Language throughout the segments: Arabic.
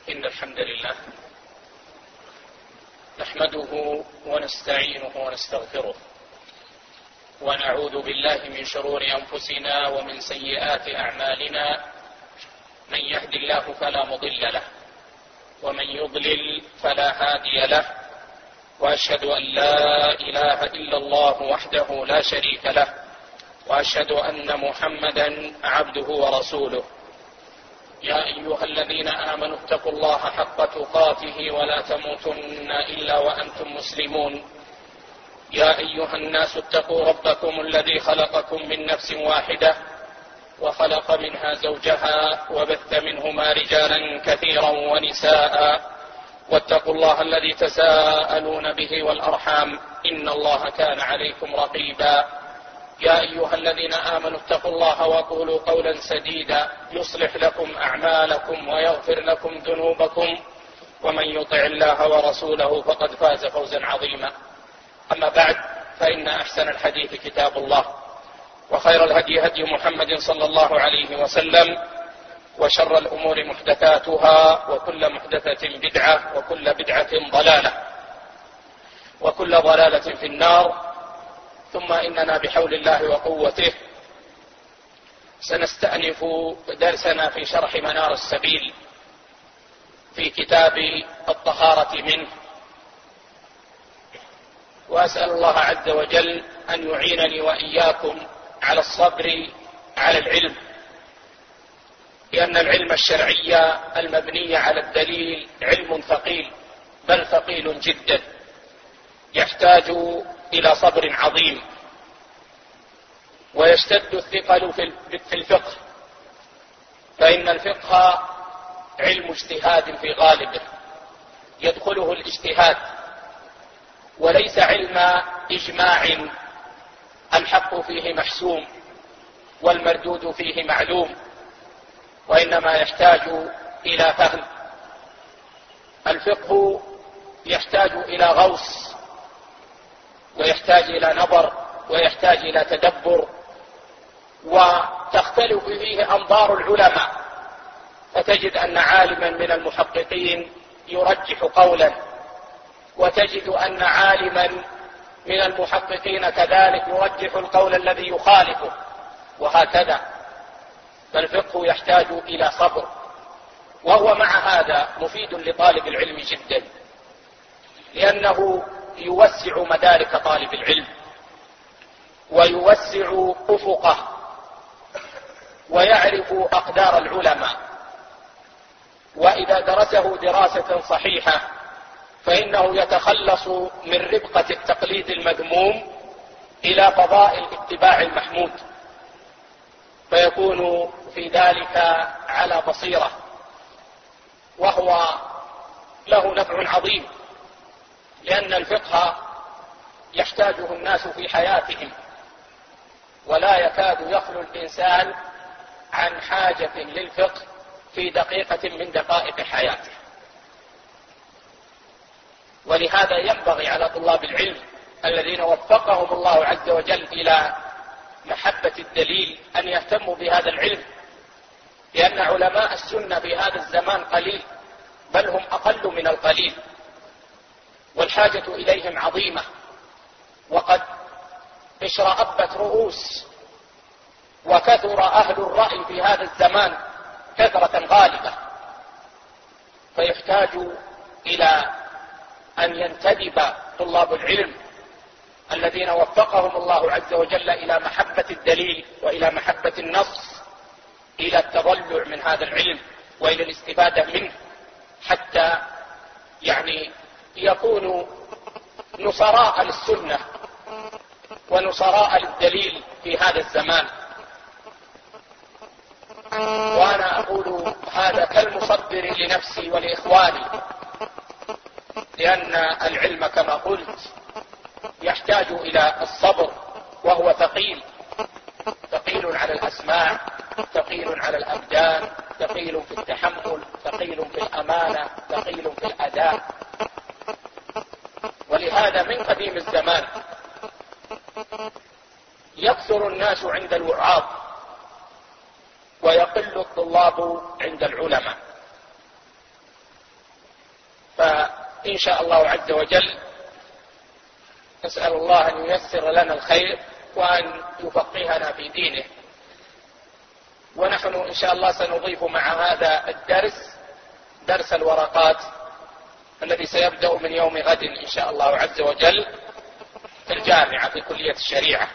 إن الحمد لله نحمده ونستعينه ونستغفره ونعوذ بالله من شرور أنفسنا ومن سيئات أعمالنا. من يهد الله فلا مضل له ومن يضلل فلا هادي له، وأشهد أن لا إله إلا الله وحده لا شريك له، وأشهد أن محمدا عبده ورسوله. يا أيها الذين آمنوا اتقوا الله حق تقاته ولا تموتن إلا وأنتم مسلمون. يا أيها الناس اتقوا ربكم الذي خلقكم من نفس واحدة وخلق منها زوجها وبث منهما رجالا كثيرا ونساء، واتقوا الله الذي تساءلون به والأرحام إن الله كان عليكم رقيبا. يا أيها الذين آمنوا اتقوا الله وقولوا قولا سديدا يصلح لكم أعمالكم ويغفر لكم ذنوبكم، ومن يطع الله ورسوله فقد فاز فوزا عظيما. أما بعد، فإن أحسن الحديث كتاب الله، وخير الهدي هدي محمد صلى الله عليه وسلم، وشر الأمور محدثاتها، وكل محدثة بدعة، وكل بدعة ضلالة، وكل ضلالة في النار. ثم إننا بحول الله وقوته سنستأنف درسنا في شرح منار السبيل في كتاب الطهارة منه، وأسأل الله عز وجل أن يعينني وإياكم على الصبر على العلم، لأن العلم الشرعي المبني على الدليل علم ثقيل، بل ثقيل جدا، يحتاج إلى صبر عظيم. ويشتد الثقل في الفقه، فإن الفقه علم اجتهاد في غالبه، يدخله الاجتهاد، وليس علم إجماع الحق فيه محسوم والمردود فيه معلوم، وإنما يحتاج إلى فهم. الفقه يحتاج إلى غوص، ويحتاج إلى نظر، ويحتاج إلى تدبر، وتختلف فيه أنظار العلماء، فتجد أن عالما من المحققين يرجح قولا، وتجد أن عالما من المحققين كذلك يرجح القول الذي يخالفه، وهكذا. فالفقه يحتاج إلى صبر، وهو مع هذا مفيد لطالب العلم جدا، لأنه يوسع مدارك طالب العلم، ويوسع أفقه، ويعرف أقدار العلماء. وإذا درسه دراسة صحيحة فإنه يتخلص من ربقة التقليد المذموم إلى فضاء الاتباع المحمود، فيكون في ذلك على بصيرة، وهو له نفع عظيم، لأن الفقه يحتاجه الناس في حياتهم، ولا يكاد يخلو الإنسان عن حاجة للفقه في دقيقة من دقائق حياته. ولهذا ينبغي على طلاب العلم الذين وفقهم الله عز وجل إلى محبة الدليل أن يهتموا بهذا العلم، لأن علماء السنة في هذا الزمان قليل، بل هم أقل من القليل، والحاجة إليهم عظيمة، وقد اشرأبت رؤوس، وكثر أهل الرأي في هذا الزمان كثرة غالبة، فيحتاج إلى أن ينتدب طلاب العلم الذين وفقهم الله عز وجل إلى محبة الدليل وإلى محبة النص إلى التضلع من هذا العلم وإلى الاستفادة منه، حتى يكونوا نصراء للسنة ونصراء للدليل في هذا الزمان. وأنا أقول هذا كالمصبر لنفسي ولإخواني، لأن العلم كما قلت يحتاج إلى الصبر، وهو ثقيل، ثقيل على الأسماع، ثقيل على الأبدان، ثقيل في التحمل، ثقيل في الأمانة، ثقيل في الأداء. ولهذا من قديم الزمان يكثر الناس عند الوعاظ ويقل الطلاب عند العلماء، إن شاء الله عز وجل نسأل الله أن ييسر لنا الخير وأن يفقهنا في دينه. ونحن إن شاء الله سنضيف مع هذا الدرس درس الورقات الذي سيبدأ من يوم غد إن شاء الله عز وجل في الجامعة في كلية الشريعة،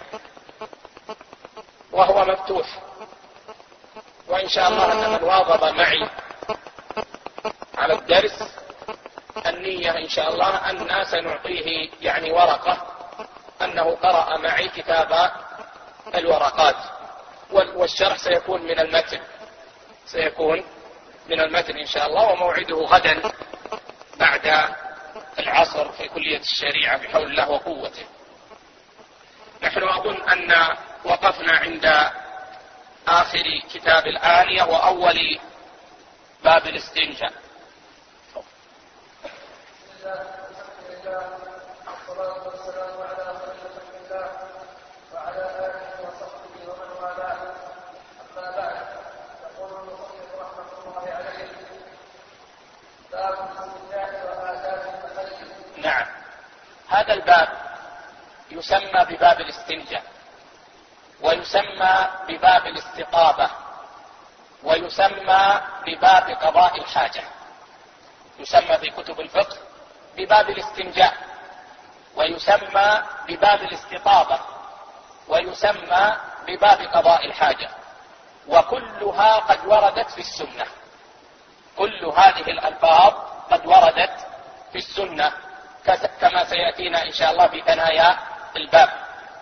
وهو مفتوح. وإن شاء الله أن من واظب معي على الدرس النية إن شاء الله أن سنعطيه يعني ورقة أنه قرأ معي كتاب الورقات، والشرح سيكون من المتن إن شاء الله. وموعده غدا بعد العصر في كلية الشريعة بحول الله وقوته. نحن أظن أن وقفنا عند آخر كتاب الآنية وأول باب الاستنجاء. نعم، هذا الباب يسمى بباب الاستنجاء، ويسمى بباب الاستطابة، ويسمى بباب قضاء الحاجة. يسمى في كتب الفقه بباب الاستنجاء، ويسمى بباب الاستطابة، ويسمى بباب قضاء الحاجة، وكلها قد وردت في السنة. كل هذه الألفاظ قد وردت في السنة كما سيأتينا إن شاء الله في ثنايا الباب.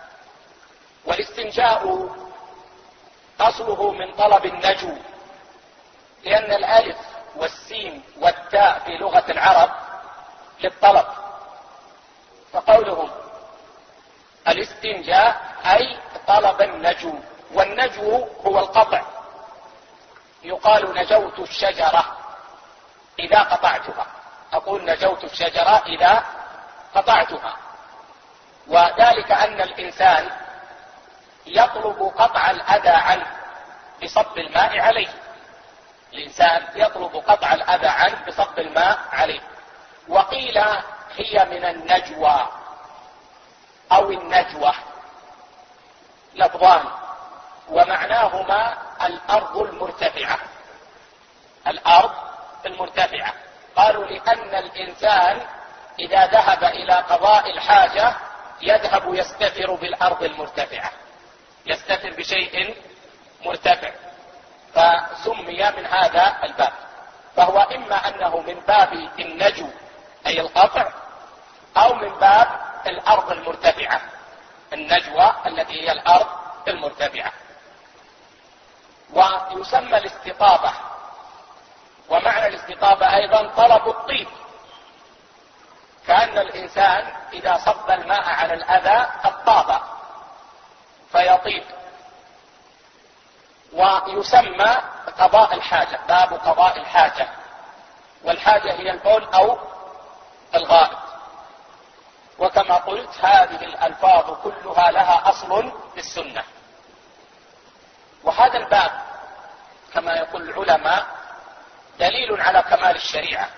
والاستنجاء أصله من طلب النجو، لأن الألف والسين والتاء في لغة العرب للطلب، فقولهم الاستنجاء أي طلب النجو، والنجو هو القطع. يقال نجوت الشجرة إذا قطعتها، أقول نجوت الشجرة إذا قطعتها. وذلك أن الإنسان يطلب قطع الأذى عنه بصب الماء عليه. الإنسان يطلب قطع الأذى عنه بصب الماء عليه. وقيل هي من النجوى أو النجوة، لفظان ومعناهما الأرض المرتفعة. الأرض المرتفعة، قالوا لأن الإنسان إذا ذهب إلى قضاء الحاجة يذهب يستتر بالأرض المرتفعة، يستتر بشيء مرتفع، فسمي من هذا الباب. فهو إما أنه من باب النجو أي القطع، أو من باب الأرض المرتفعة، النجوى التي هي الأرض المرتفعة. ويسمى الاستطابة، ومعنى الاستطابة أيضا طلب الطيب، كأن الإنسان إذا صب الماء على الأذى قد طاب فيطيب. ويسمى قضاء الحاجة، باب قضاء الحاجة، والحاجة هي البول أو الغائط. وكما قلت هذه الألفاظ كلها لها أصل في السنة. وهذا الباب كما يقول العلماء دليل على كمال الشريعة،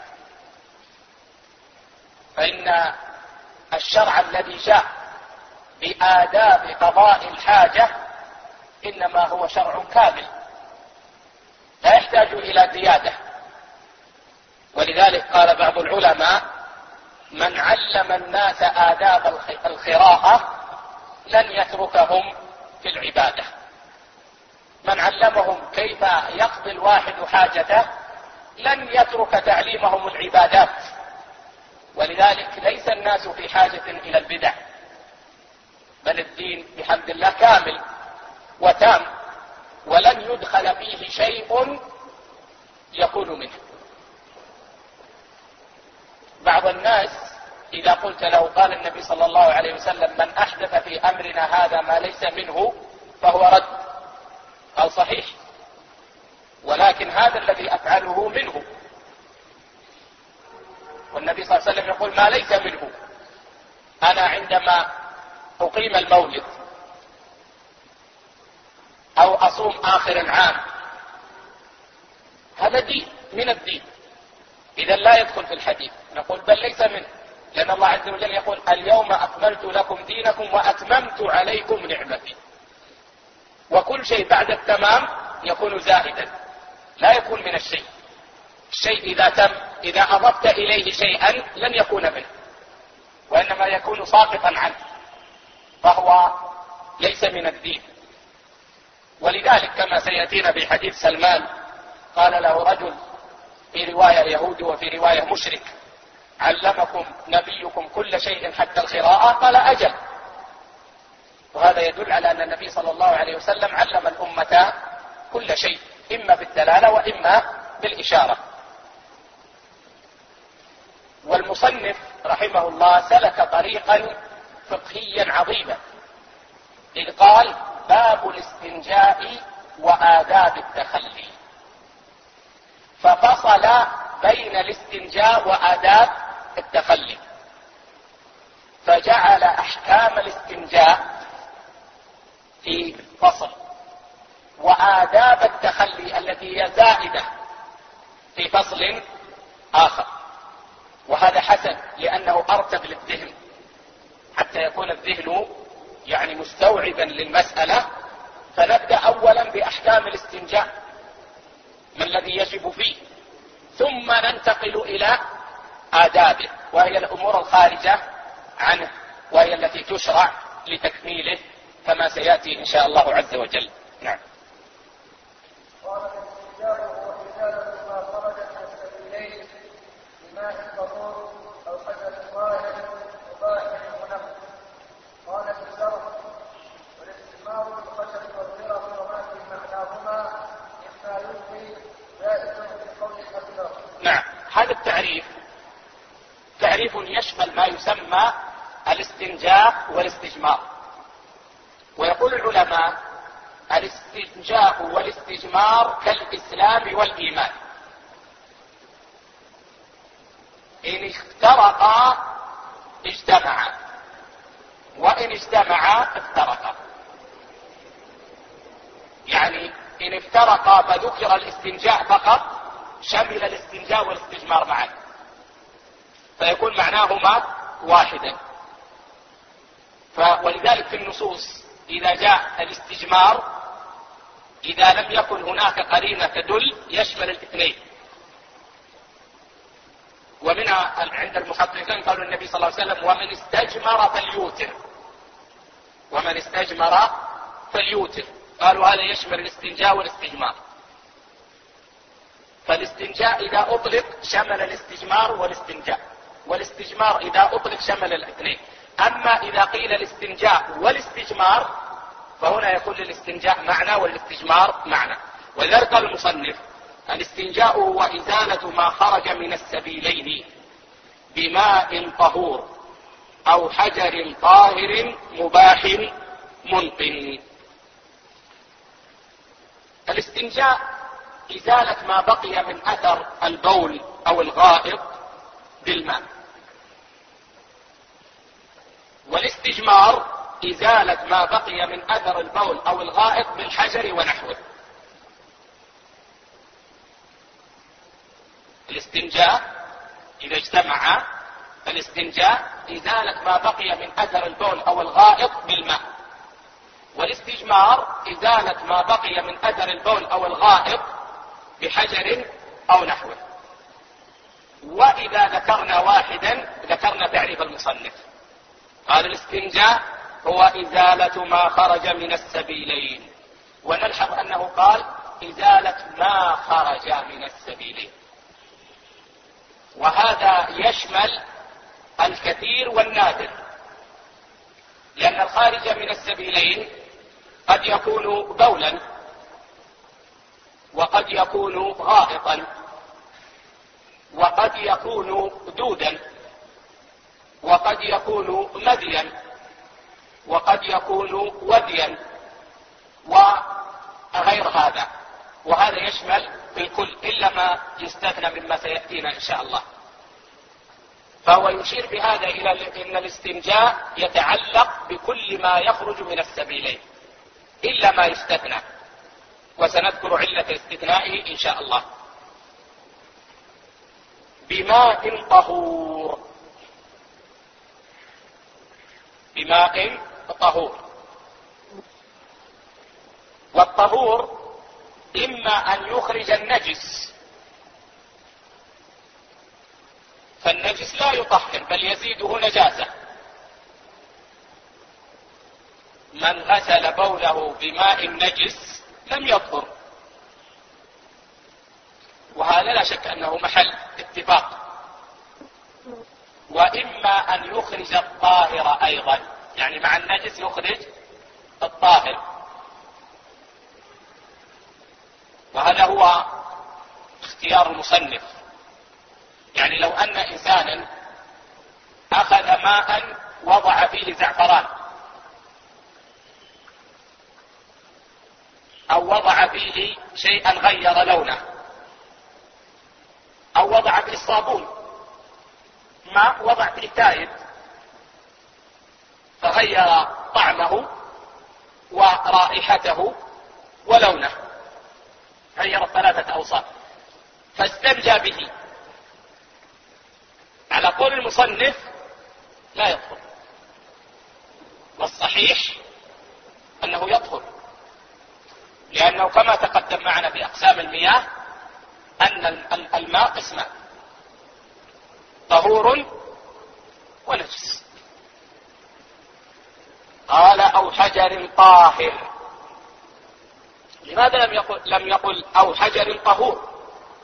فإن الشرع الذي جاء بآداب قضاء الحاجة إنما هو شرع كامل لا يحتاج إلى زيادة. ولذلك قال بعض العلماء من علم الناس آداب الخراءة لن يتركهم في العبادة. من علمهم كيف يقضي الواحد حاجته لن يترك تعليمهم العبادات. ولذلك ليس الناس في حاجة إلى البدع، بل الدين بحمد الله كامل وتام، ولن يدخل فيه شيء يكون منه. بعض الناس إذا قلت له قال النبي صلى الله عليه وسلم من أحدث في أمرنا هذا ما ليس منه فهو رد. قال صحيح، ولكن هذا الذي أفعله منه. والنبي صلى الله عليه وسلم يقول ما ليس منه. أنا عندما أقيم المولد أو أصوم آخر العام هذا دين من الدين. إذا لا يدخل في الحديث، نقول بل ليس منه، لأن الله عز وجل يقول اليوم أكملت لكم دينكم وأتممت عليكم نعمتي، وكل شيء بعد التمام يكون زائدا لا يكون من الشيء. الشيء إذا تم، إذا أضفت إليه شيئا لن يكون منه، وإنما يكون ساقطا عنه، فهو ليس من الدين. ولذلك كما سيأتينا في حديث سلمان قال له رجل في رواية يهودي وفي رواية مشرك علمكم نبيكم كل شيء حتى القراءة؟ قال أجل. وهذا يدل على أن النبي صلى الله عليه وسلم علم الأمة كل شيء، إما بالدلالة وإما بالإشارة. والمصنف رحمه الله سلك طريقا فقهيا عظيما، إذ قال باب الاستنجاء وآداب التخلي، ففصل بين الاستنجاء وآداب التخلي، فجعل أحكام الاستنجاء في فصل، وآداب التخلي التي هي زائدة في فصل آخر. وهذا حسن، لأنه أرتب للذهن حتى يكون الذهن يعني مستوعبا للمسألة. فنبدأ أولا بأحكام الاستنجاء ما الذي يجب فيه، ثم ننتقل إلى آدابه، وهي الأمور الخارجة عنه، وهي التي تشرع لتكميله كما سيأتي إن شاء الله عز وجل. نعم. قال الاستنجاء هو إزالة ما خرج من السبيلين بماء الطهور أو حدث ظاهر مباح ونفس. قال ابن الزرق والاستثمار بالخشب والغرف وما في معناهما مما يلقي جائز في قول الأكثر. نعم، هذا التعريف تعريف يشمل ما يسمى الاستنجاء والاستجمار. ويقول العلماء الاستنجاء والاستجمار كالإسلام والإيمان، إن افترقا اجتمعا، وإن اجتمعا افترقا. يعني إن افترقا فذكر الاستنجاء فقط شمل الاستنجاء والاستجمار معا، فيكون معناهما واحدا. ولذلك في النصوص إذا جاء الاستجمار إذا لم يكن هناك قرينة تدل يشمل الاثنين. ومنها عند المحققين قالوا النبي صلى الله عليه وسلم ومن استجمر فليوتر، ومن استجمر فليوتر، قالوا هذا يشمل الاستنجاء والاستجمار. فالاستنجاء إذا أطلق شمل الاستجمار والاستنجاء، والاستجمار إذا أطلق شمل الاثنين. أما إذا قيل الاستنجاء والاستجمار فهنا يكون للاستنجاء معنى والاستجمار معنى. ولذلك قال المصنف الاستنجاء هو إزالة ما خرج من السبيلين بماء طهور أو حجر طاهر مباح منقن. الاستنجاء إزالة ما بقي من أثر البول أو الغائط بالماء، والاستجمار إزالة ما بقي من أثر البول أو الغائط بالحجر ونحوه. الاستنجاء إذا اجتمع، الاستنجاء إزالة ما بقي من أثر البول أو الغائط بالماء، والاستجمار إزالة ما بقي من أثر البول أو الغائط بحجر أو نحوه. وإذا ذكرنا واحدا ذكرنا تعريف المصنف، قال الاستنجاء هو إزالة ما خرج من السبيلين، ونلحظ أنه قال إزالة ما خرج من السبيلين، وهذا يشمل الكثير والنادر، لأن الخارج من السبيلين قد يكون بولا، وقد يكون غائطا، وقد يكون دودا، وقد يكون مذيا، وقد يكون وديا، وغير هذا. وهذا يشمل الكل إلا ما يستثنى مما سيأتينا إن شاء الله. فهو يشير بهذا إلى أن الاستنجاء يتعلق بكل ما يخرج من السبيلين إلا ما يستثنى، وسنذكر علة استثنائه إن شاء الله. بماء طهور. بماء طهور. والطهور إما أن يخرج النجس، فالنجس لا يطهر بل يزيده نجاسة. من غسل بوله بماء نجس لم يطهر، وهذا لا شك أنه محل اتفاق. وإما أن يخرج الطاهر أيضا، يعني مع النجس يخرج الطاهر، وهذا هو اختيار المصنف. يعني لو أن إنسانا أخذ ماء وضع فيه زعفران، أو وضع فيه شيئا غير لونه، أو وضع فيه صابون، ماء وضع فيه تائب فغير طعمه ورائحته ولونه، غير 3 أوصاف، فاستنجى به، على قول المصنف لا يطهر، والصحيح أنه يطهر، لأنه كما تقدم معنا في أقسام المياه أن الماء قسمان: طهور ونجس. قال أو حجر طاهر. لماذا لم يقل أو حجر طهور؟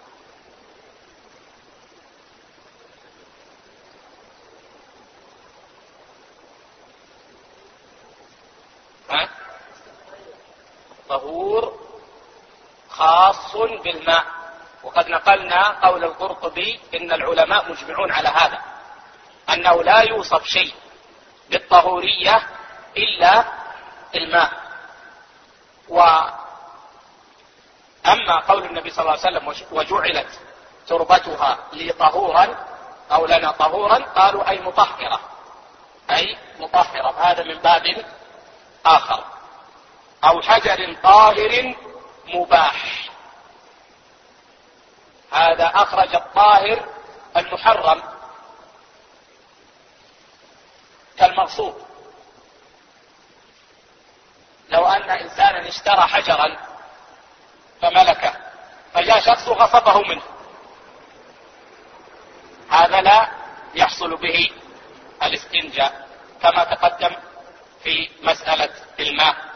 طهور خاص بالماء، وقد نقلنا قول القرطبي إن العلماء مجمعون على هذا، أنه لا يوصف شيء بالطهورية إلا الماء. وأما قول النبي صلى الله عليه وسلم وجعلت تربتها لي طهورا أو لنا طهورا، قالوا أي مطهرة، أي مطهرة، هذا من باب آخر. أو حجر طاهر مباح، هذا أخرج الطاهر المحرم كالمغصوب. لو أن إنسانا اشترى حجرا فملكه، فجاء شخص غصبه منه، هذا لا يحصل به الاستنجاء كما تقدم في مسألة الماء.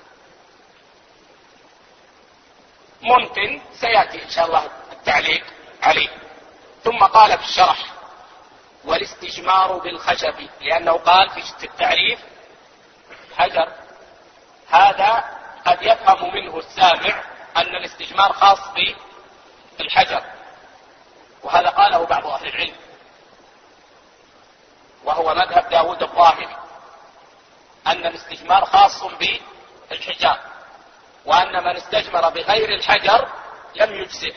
ممكن سيأتي إن شاء الله التعليق عليه. ثم قال في الشرح: والاستجمار بالخشب، لأنه قال في التعريف حجر، هذا قد يفهم منه السامع أن الاستجمار خاص بالحجر، وهذا قاله بعض أهل العلم، وهو مذهب داود الظاهري، أن الاستجمار خاص بالحجار، وأن من استجمر بغير الحجر لم يجزئه.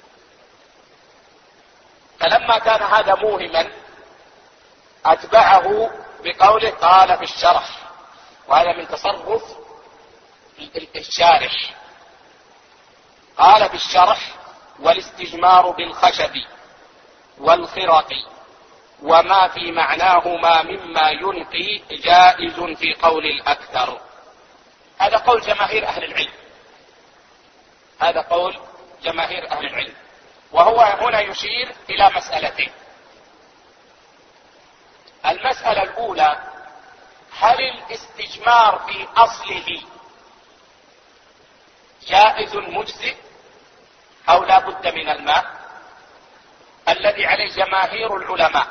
فلما كان هذا موهما أتبعه بقوله قال في الشرح، وهذا من تصرف الشارح. قال في الشرح: والاستجمار بالخشب والخرق وما في معناهما مما ينقي جائز في قول الأكثر. هذا قول جماهير أهل العلم، هذا قول جماهير أهل العلم. وهو هنا يشير إلى مسألتين. المسألة الأولى: هل الاستجمار في أصله جائز مجزئ أو لا بد من الماء؟ الذي عليه جماهير العلماء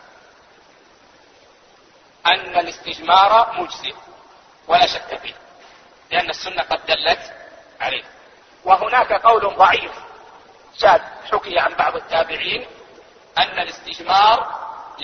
أن الاستجمار مجزئ ولا شك فيه، لأن السنة قد دلت عليه. وهناك قول ضعيف شاذ حكي عن بعض التابعين أن الاستجمار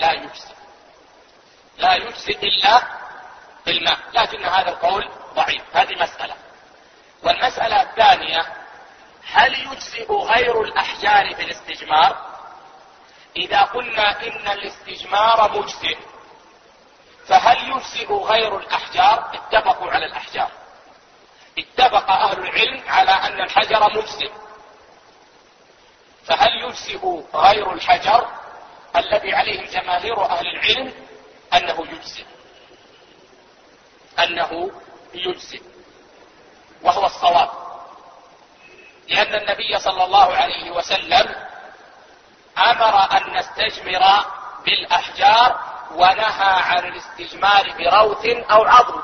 لا يجزئ إلا بالماء، لكن هذا القول ضعيف. هذه مسألة. والمسألة الثانية: هل يجزئ غير الأحجار في الاستجمار؟ إذا قلنا إن الاستجمار مجزئ، فهل يجزئ غير الأحجار؟ اتفقوا على الأحجار، اتفق أهل العلم على أن الحجر مجزئ، فهل يجزئ غير الحجر؟ الذي عليه جماهير أهل العلم أنه يجزئ وهو الصواب، لأن النبي صلى الله عليه وسلم أمر أن نستجمر بالأحجار ونهى عن الاستجمار بروث أو عظم.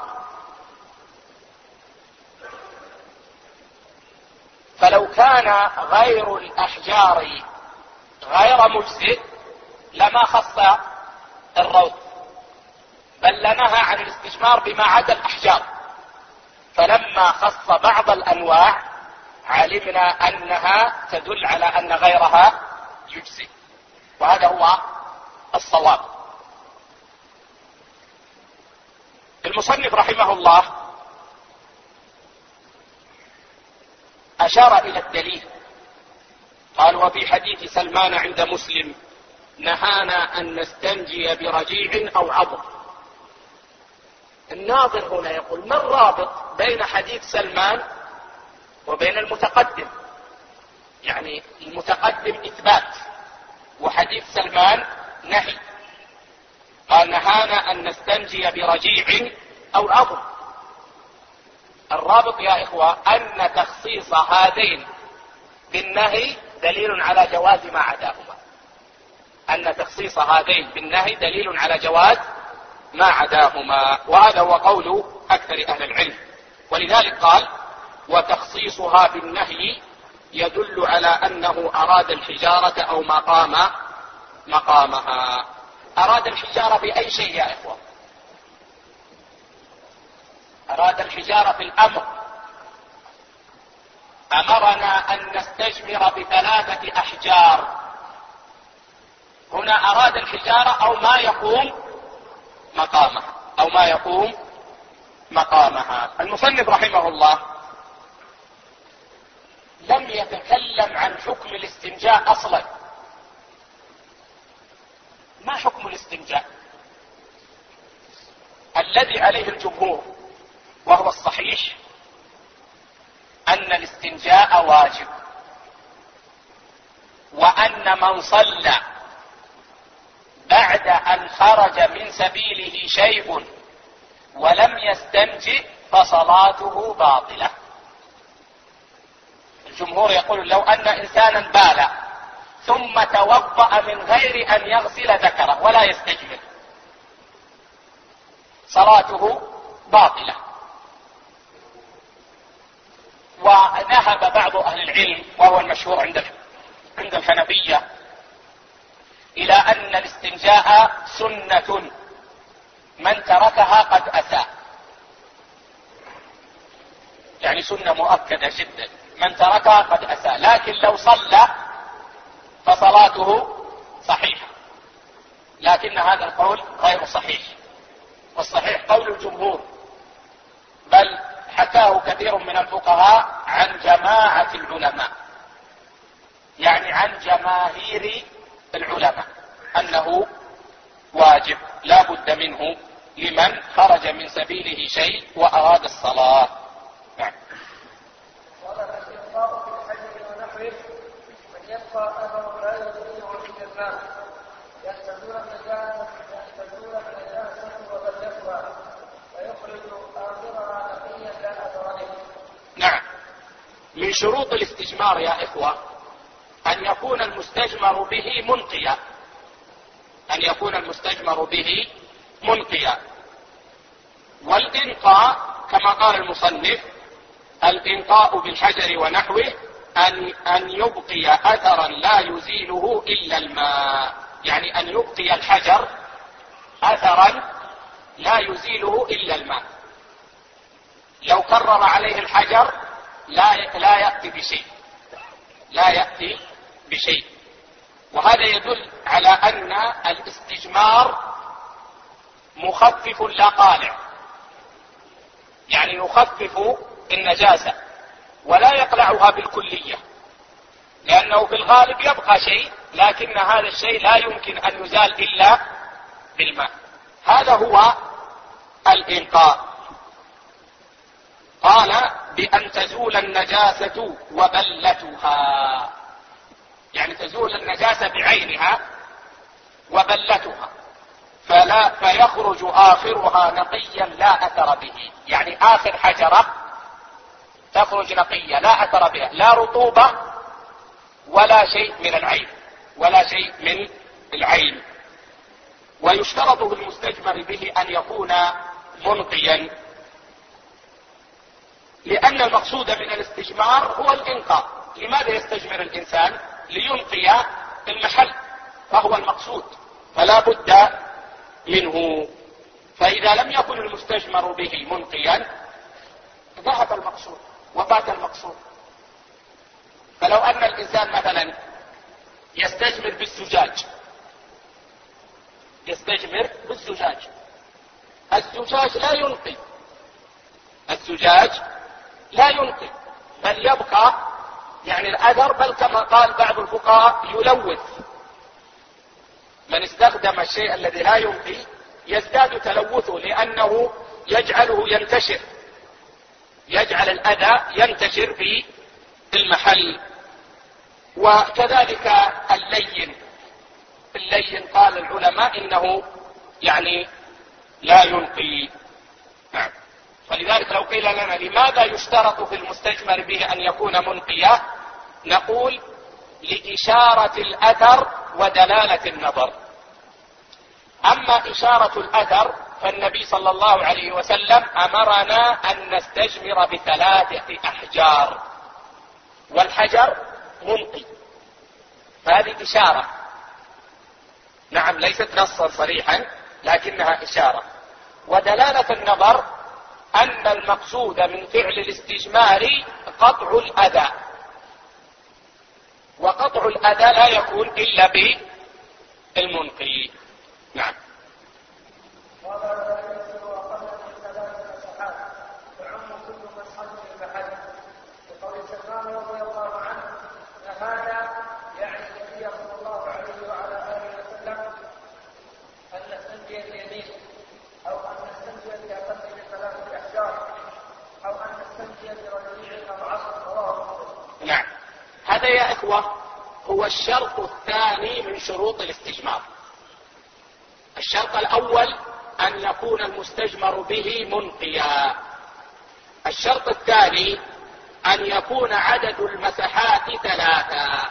فلو كان غير الأحجار غير مجزئ لما خص الروث، بل لنهى عن الاستجمار بما عدا الأحجار، فلما خص بعض الأنواع علمنا أنها تدل على أن غيرها يجزئ، وهذا هو الصواب. المصنف رحمه الله أشار إلى الدليل، قال: وفي حديث سلمان عند مسلم نهانا أن نستنجي برجيع أو عظم. الناظر هنا يقول: ما الرابط بين حديث سلمان وبين المتقدم؟ يعني المتقدم إثبات وحديث سلمان نهي. قال: نهانا أن نستنجي برجيع أو عظم. الرابط يا إخوة أن تخصيص هذين بالنهي دليل على جواز ما عداهما، أن تخصيص هذين بالنهي دليل على جواز ما عداهما، وهذا هو قول أكثر أهل العلم. ولذلك قال: وتخصيصها بالنهي يدل على أنه أراد الحجارة أو مقامها. أراد الحجارة بأي شيء يا إخوة؟ أراد الحجارة في الأمر، أمرنا أن نستجمر ب3 أحجار. هنا أراد الحجارة أو ما يقوم مقامها. المصنف رحمه الله لم يتكلم عن حكم الاستنجاء أصلا. ما حكم الاستنجاء؟ الذي عليه الجمهور وهو الصحيح أن الاستنجاء واجب، وأن من صلى بعد أن خرج من سبيله شيء ولم يستنجئ فصلاته باطلة. الجمهور يقول: لو أن إنسانا بال ثم توضأ من غير أن يغسل ذكره ولا يستجمر صلاته باطلة. وذهب بعض أهل العلم وهو المشهور عند الحنفية إلى أن الاستنجاء سنة، من تركها قد أساء، يعني سنة مؤكدة جدا، من تركها قد أساء. لكن لو صلى فصلاته صحيحة، لكن هذا القول غير صحيح، والصحيح قول الجمهور، بل حكاه كثير من الفقهاء عن جماعة العلماء، يعني عن جماهير العلماء، أنه واجب لا بد منه لمن خرج من سبيله شيء وأراد الصلاة. نعم. ولا الاستنقاء في الحجر ونحوه من يبقى أثر لا يضيع عند الماء يحتملون النجاسة وبلتها ويخرج آخرها نقيا لا أثر له. نعم. من شروط الاستجمار يا إخوة أن يكون المستجمر به منقيا، أن يكون المستجمر به منقيا. والإنقاء كما قال المصنف: الإنقاء بالحجر ونحوه أن يبقي أثرا لا يزيله إلا الماء، يعني أن يبقي الحجر أثرا لا يزيله إلا الماء. لو كرر عليه الحجر لا يأتي بشيء، وهذا يدل على أن الاستجمار مخفف لا قالع، يعني يخفف النجاسة ولا يقلعها بالكلية، لأنه في الغالب يبقى شيء، لكن هذا الشيء لا يمكن أن يزال إلا بالماء. هذا هو الإنقاء. قال: بأن تزول النجاسة وبلتها، يعني تزول النجاسة بعينها مبلتها فيخرج آخرها نقيا لا أثر به، يعني آخر حجرة تخرج نقية لا أثر بها، لا رطوبة ولا شيء من العين ويشترط في المستجمر به أن يكون منقيا، لأن المقصود من الاستجمار هو الإنقاء. لماذا يستجمر الإنسان؟ لينقي المحل، فهو المقصود، فلا بد منه. فإذا لم يكن المستجمر به منقيا ذهب المقصود وبات المقصود. فلو أن الإنسان مثلا يستجمر بالزجاج، الزجاج لا ينقي بل يبقى يعني الأثر، بل كما قال بعض الفقهاء يلوث. من استخدم الشيء الذي لا ينقي يزداد تلوثه، لأنه يجعل الأذى ينتشر في المحل. وكذلك اللين قال العلماء إنه يعني لا ينقي. نعم. فلذلك لو قيل لنا لماذا يشترط في المستجمر به أن يكون منقيا، نقول لإشارة الأثر ودلالة النظر. أما إشارة الأثر فالنبي صلى الله عليه وسلم أمرنا أن نستجمر ب3 أحجار، والحجر منقي، فهذه إشارة. نعم، ليست نصا صريحا لكنها إشارة. ودلالة النظر أن المقصود من فعل الاستجمار قطع الأذى، وقطع الأذى لا يكون إلا بالمنقي. نعم. نعم، هذا يا إخوة هو الشرط الثاني من شروط الاستجمار. الشرط الأول أن يكون المستجمر به منقيا. الشرط الثاني أن يكون عدد المساحات 3،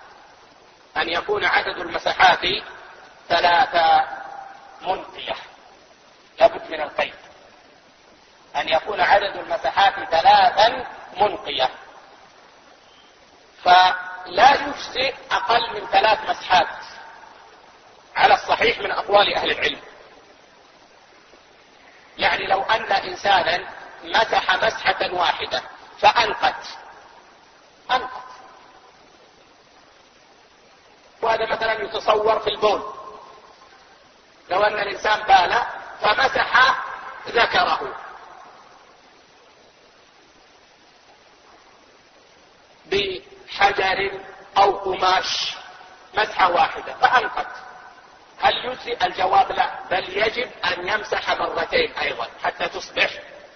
منقية. لابد من القيد أن يكون عدد المساحات 3 منقية، فلا يجزئ أقل من 3 مسحات على الصحيح من أقوال أهل العلم. يعني لو أن إنسانا مسح مسحة واحدة فأنقت، وهذا مثلا يتصور في البول. لو أن الإنسان بال فمسح ذكره بحجر أو قماش مسحة واحدة فأنقت، هل يجزئ؟ الجواب لا، بل يجب أن يمسح مرتين أيضا حتى تصبح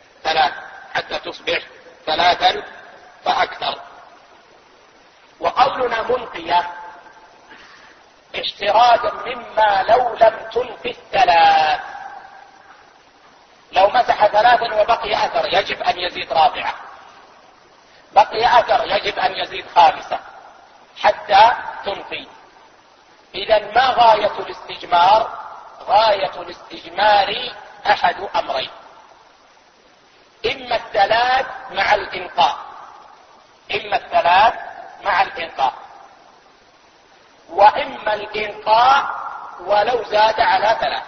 3 فأكثر. وقولنا منقية احترازا مما لو لم تنقي 3. لو مسح 3 وبقي أثر يجب أن يزيد 4، بقي أثر يجب أن يزيد 5 حتى تنقي. إذا ما غاية الاستجمار؟ غاية الاستجمار أحد أمرين: إما الثلاث مع الإنقاء، وإما الإنقاء ولو زاد على 3.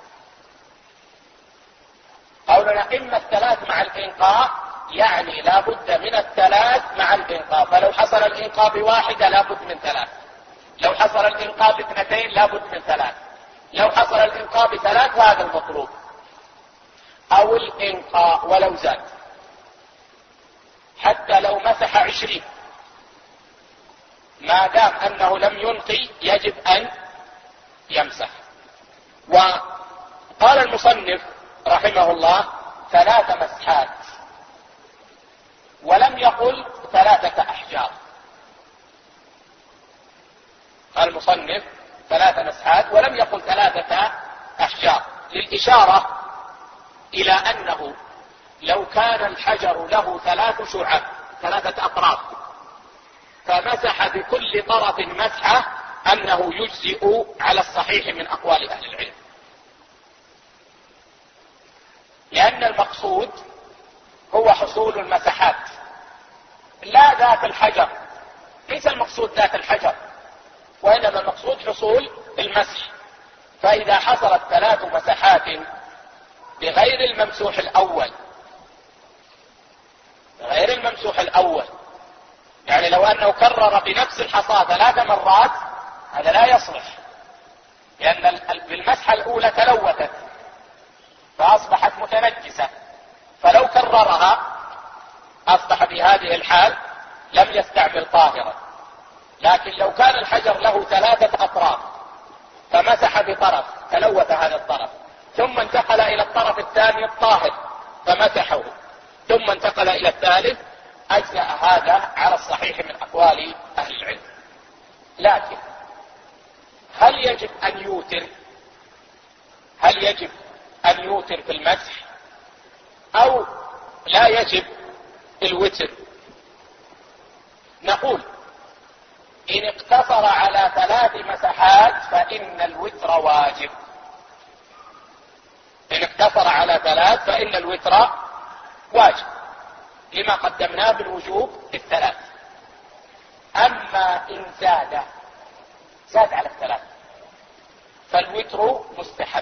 قولنا إما الثلاث مع الإنقاء يعني لا بد من الثلاث مع الإنقاء، فلو حصل الإنقاء ب1 لا بد من 3، لو حصل الإنقاء ب2 لا بد من 3، لو حصل الإنقاء ب3 هذا المطلوب، أو الإنقاء ولو زاد، حتى لو مسح 20 ما دام أنه لم ينقي يجب أن يمسح. وقال المصنف رحمه الله 3 مسحات، ولم يقل 3 أحجار. قال المصنف 3 مسحات ولم يقل 3 أحجار، للإشارة إلى أنه لو كان الحجر له 3 شعب 3 أطراف فمسح بكل طرف مسحة أنه يجزئ على الصحيح من أقوال أهل العلم، لأن المقصود هو حصول المسحات لا ذات الحجر، ليس المقصود ذات الحجر، وإنما المقصود حصول المسح. فإذا حصلت 3 مسحات بغير الممسوح الأول، يعني لو أنه كرر بنفس الحصى 3 مرات هذا لا يصلح، لأن بالمسحة الأولى تلوثت فأصبحت متنجسة، فلو كررها أصبح بهذه الحال لم يستعمل طاهرا. لكن لو كان الحجر له 3 أطراف فمسح بطرف تلوث هذا الطرف، ثم انتقل إلى الطرف الثاني الطاهر فمسحه، ثم انتقل إلى الثالث، أجزأ هذا على الصحيح من أقوال أهل العلم. لكن هل يجب أن يوتر في المسح أو لا يجب الوتر؟ نقول إن اقتصر على 3 مسحات فإن الوتر واجب، لما قدمناه بالوجوب ال3. أما إن زاد على 3 فالوتر مستحب،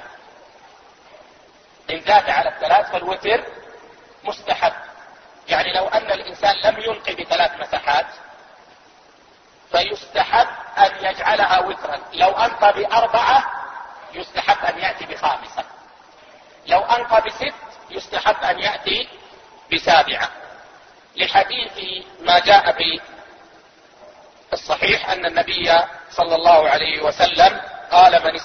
إن زاد على 3 فالوتر مستحب. يعني لو أن الإنسان لم ينقي ب3 مسحات فيستحب أن يجعلها وترا، لو أنقى ب4 يستحب أن يأتي ب5، لو أنقى ب6 يستحب أن يأتي ب7، لحديث ما جاء في الصحيح أن النبي صلى الله عليه وسلم قال من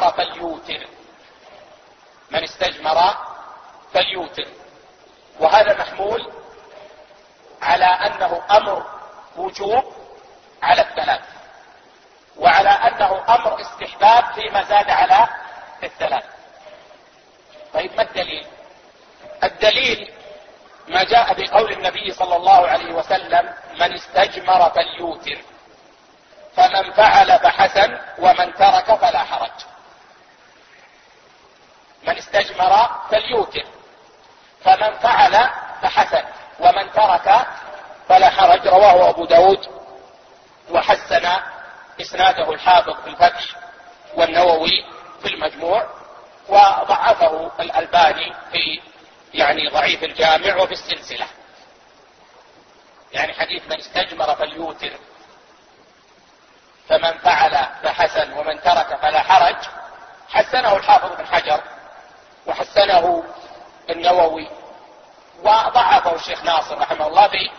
استجمر فليوتر، وهذا محمول على أنه أمر وجوب على 3، وعلى أنه أمر استحباب فيما زاد على 3. طيب ما الدليل؟ الدليل ما جاء بقول النبي صلى الله عليه وسلم من استجمر فليوتر، فمن فعل فحسن ومن ترك فلا حرج. من استجمر فليوتر، فمن فعل فحسن ومن ترك فلا حرج. رواه أبو داود وحسن إسناده الحافظ في الفتح والنووي في المجموع، وضعفه الألباني في ضعيف الجامع وفي السلسلة. يعني حديث من استجمر فليوتر فمن فعل فحسن ومن ترك فلا حرج حسنه الحافظ بن حجر وحسنه النووي، وضعفه الشيخ ناصر رحمه الله في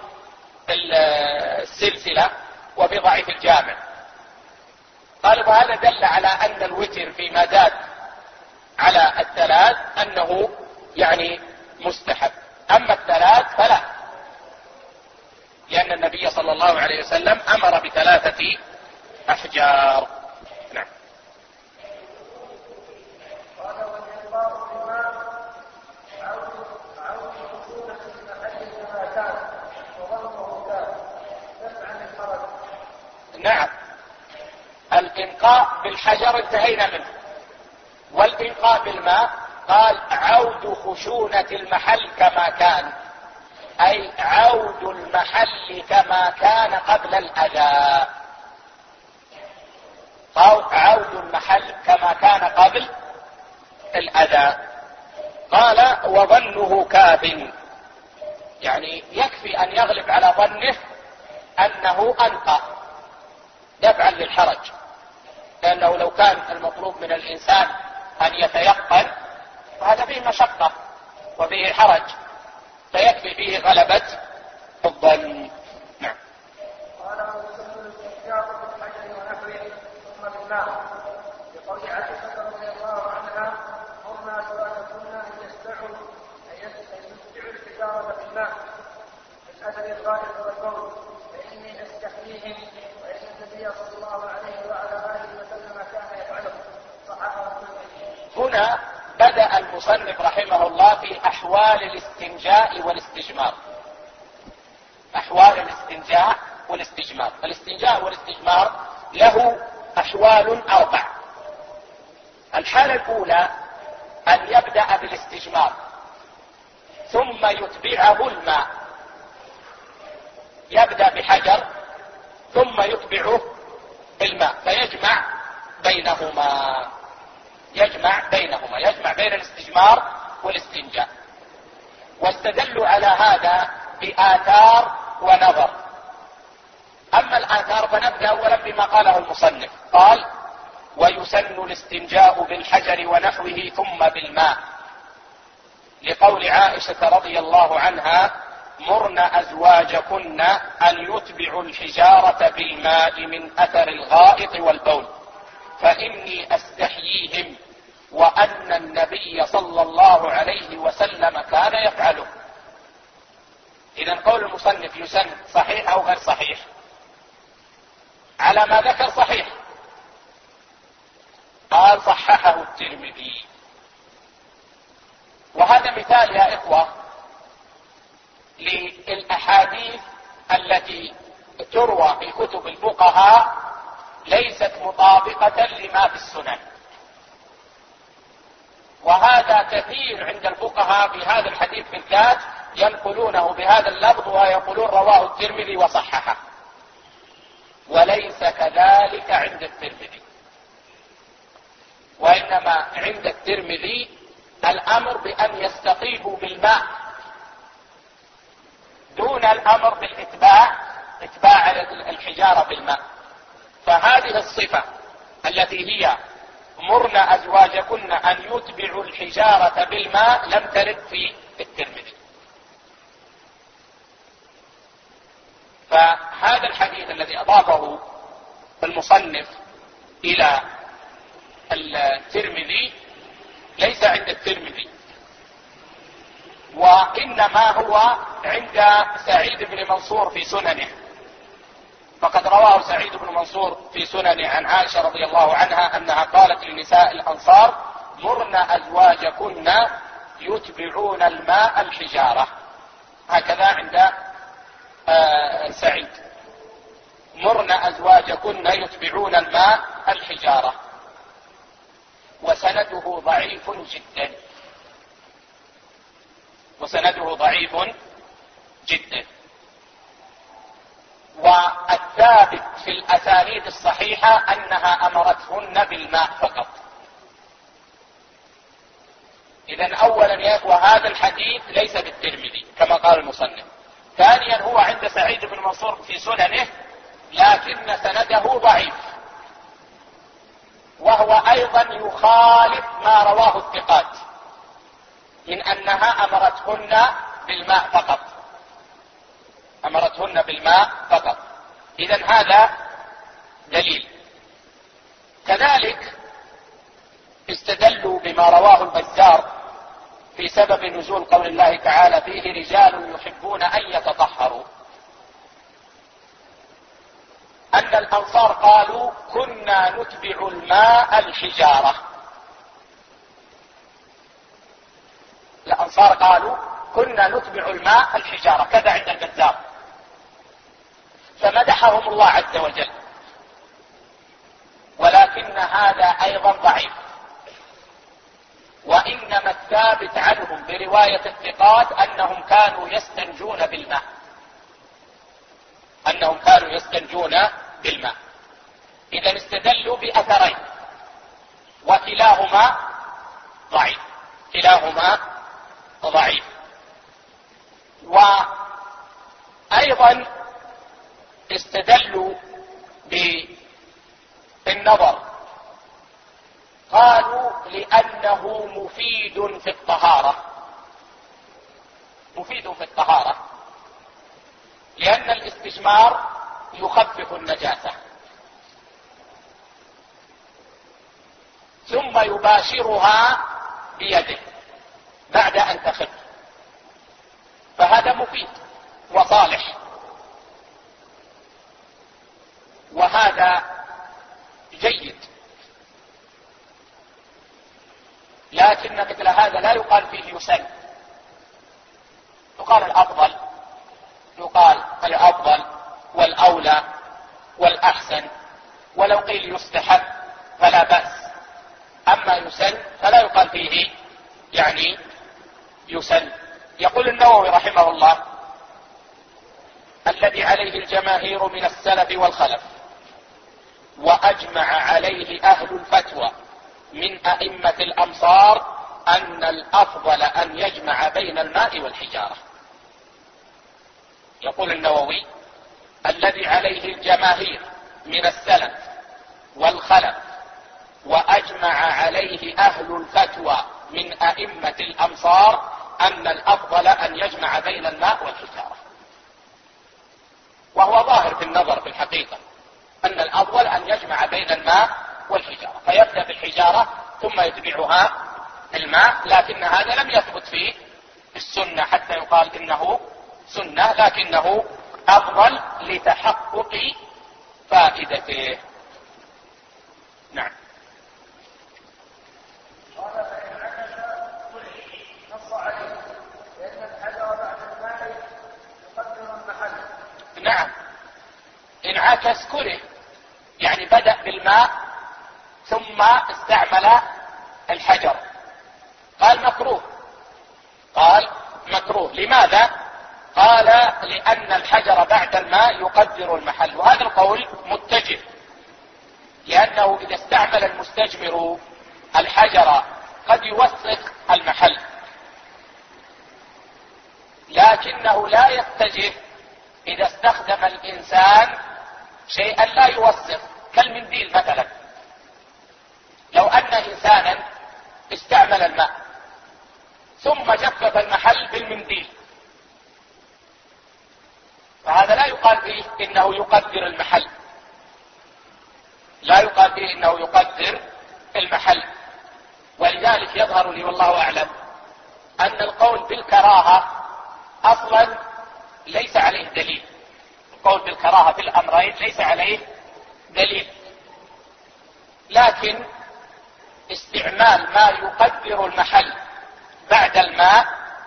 السلسلة وفي ضعيف الجامع. قال وهذا دل على أن الوتر فيما زاد على 3 أنه مستحب، أما 3 فلا، لأن النبي صلى الله عليه وسلم أمر ب3 أحجار. نعم. قال والإلقاء في الماء عود خشونة المحل كما كان وظنه كان دفعا للحرج. نعم، الإلقاء بالحجر انتهينا منه، والإلقاء بالماء قال عود خشونة المحل كما كان، أي عود المحل كما كان قبل الأذى. عود المحل كما كان قبل الأذى. قال وظنه كاف، يعني يكفي أن يغلب على ظنه أنه أنقى دفعا للحرج، لأنه لو كان المطلوب من الإنسان أن يتيقن فهذا فيه مشقة وفيه حرج، فيكفي فيه غلبة الظن. نعم. قال ويسمى الاستحجار بالحجر ونحوه ثم بالماء، بقول عائشة رضي الله عنها مرنا أزواجكن أن يسمعوا الحجارة بالماء من أجل الغائط والبول، فإني أستحييهم، وإن النبي صلى الله عليه وعلى آله وسلم كان يفعله. هنا بدأ المصنف رحمه الله في أحوال الاستنجاء والاستجمار. أحوال الاستنجاء والاستجمار. الاستنجاء والاستجمار له أحوال 4. الحالة الأولى أن يبدأ بالاستجمار ثم يتبعه الماء، يبدأ بحجر ثم يتبعه بالماء فيجمع بينهما، يجمع بين الاستجمار والاستنجاء. واستدلوا على هذا بآثار ونظر. أما الآثار فنبدأ أولا بما قاله المصنف، قال: ويسن الاستنجاء بالحجر ونحوه ثم بالماء، لقول عائشة رضي الله عنها: مرن أزواجكن أن يتبعوا الحجارة بالماء من أثر الغائط والبول فإني أستحييهم، وأن النبي صلى الله عليه وسلم كان يفعله. إذن قول المصنف يسن صحيح أو غير صحيح؟ على ما ذكر صحيح. قال: صححه الترمذي. وهذا مثال يا إخوة للأحاديث التي تروى في كتب الفقهاء ليست مطابقة لما في السنن، وهذا كثير عند الفقهاء في هذا الحديث بالذات ينقلونه بهذا اللفظ ويقولون رواه الترمذي وصححه، وليس كذلك عند الترمذي. وإنما عند الترمذي الأمر بأن يستطيبوا بالماء دون الأمر بالإتباع الحجارة بالماء. فهذه الصفة التي هي مرن أزواجكن أن يتبعوا الحجارة بالماء لم ترد في الترمذي. فهذا الحديث الذي أضافه المصنف إلى الترمذي ليس عند الترمذي، وإنما هو عند سعيد بن منصور في سننه، فقد رواه سعيد بن منصور في سننه عن عائشة رضي الله عنها أنها قالت لنساء الأنصار: مرن أزواجكن يتبعون الماء الحجارة. هكذا عند سعيد: مرن أزواجكن يتبعون الماء الحجارة. وسنده ضعيف جدا، وسنده ضعيف جدا. والثابت في الأسانيد الصحيحة أنها أمرتهن بالماء فقط. إذن أولا يا إخوة هذا الحديث ليس بالترمذي كما قال المصنف. ثانيا هو عند سعيد بن منصور في سننه، لكن سنده ضعيف، وهو أيضا يخالف ما رواه الثقات من أنها أمرتهن بالماء فقط، أمرتهن بالماء فقط. إذن هذا دليل. كذلك استدلوا بما رواه البزار في سبب نزول قول الله تعالى: فيه رجال يحبون أن يتطهروا، أن الأنصار قالوا: كنا نتبع الماء الحجارة. الأنصار قالوا: كنا نتبع الماء الحجارة، كذا عند البزار. فمدحهم الله عز وجل، ولكن هذا أيضا ضعيف. وإنما الثابت عنهم برواية الثقات أنهم كانوا يستنجون بالماء، أنهم كانوا يستنجون بالماء. إذا استدلوا بأثرين وكلاهما ضعيف، كلاهما ضعيف. وأيضا استدلوا بالنظر، قالوا: لأنه مفيد في الطهارة، مفيد في الطهارة، لأن الاستجمار يخفف النجاسة، ثم يباشرها بيده بعد أن تخف، فهذا مفيد وصالح. وهذا جيد. لكن مثل هذا لا يقال فيه يسن، يقال الأفضل، يقال الأفضل والأولى والأحسن، ولو قيل يستحب فلا بأس. أما يسن فلا يقال فيه يعني يسن. يقول النووي رحمه الله: الذي عليه الجماهير من السلف والخلف وأجمع عليه أهل الفتوى من أئمة الأمصار أن الأفضل أن يجمع بين الماء والحجارة. يقول النووي: الذي عليه الجماهير من السلف والخلف وأجمع عليه أهل الفتوى من أئمة الأمصار أن الأفضل أن يجمع بين الماء والحجارة. وهو ظاهر في النظر في الحقيقة أن الأفضل أن يجمع بين الماء والحجارة، فيبدأ بالحجارة ثم يتبعها الماء، لكن هذا لم يثبت فيه السنة حتى يقال إنه سنة، لكنه أفضل لتحقق فائدته. نعم. قال: فإن عكس نص عليه لأن الحجر بعد الماء يقدر المحل. نعم، انعكس كره، يعني بدأ بالماء ثم استعمل الحجر. قال مكروه، قال مكروه. لماذا؟ قال: لأن الحجر بعد الماء يقدر المحل. وهذا القول متجه، لأنه إذا استعمل المستجمر الحجر قد يوسخ المحل، لكنه لا يتجه إذا استخدم الإنسان شيئا لا يوسخ كالمنديل مثلا. لو أن إنسانا استعمل الماء ثم جفف المحل بالمنديل، فهذا لا يقال فيه إنه يقدر المحل، لا يقال فيه إنه يقدر المحل. ولذلك يظهر لي والله أعلم أن القول بالكراهة أصلا ليس عليه دليل. القول بالكراهة في الأمرين ليس عليه دليل، لكن استعمال ما يقدر المحل بعد الماء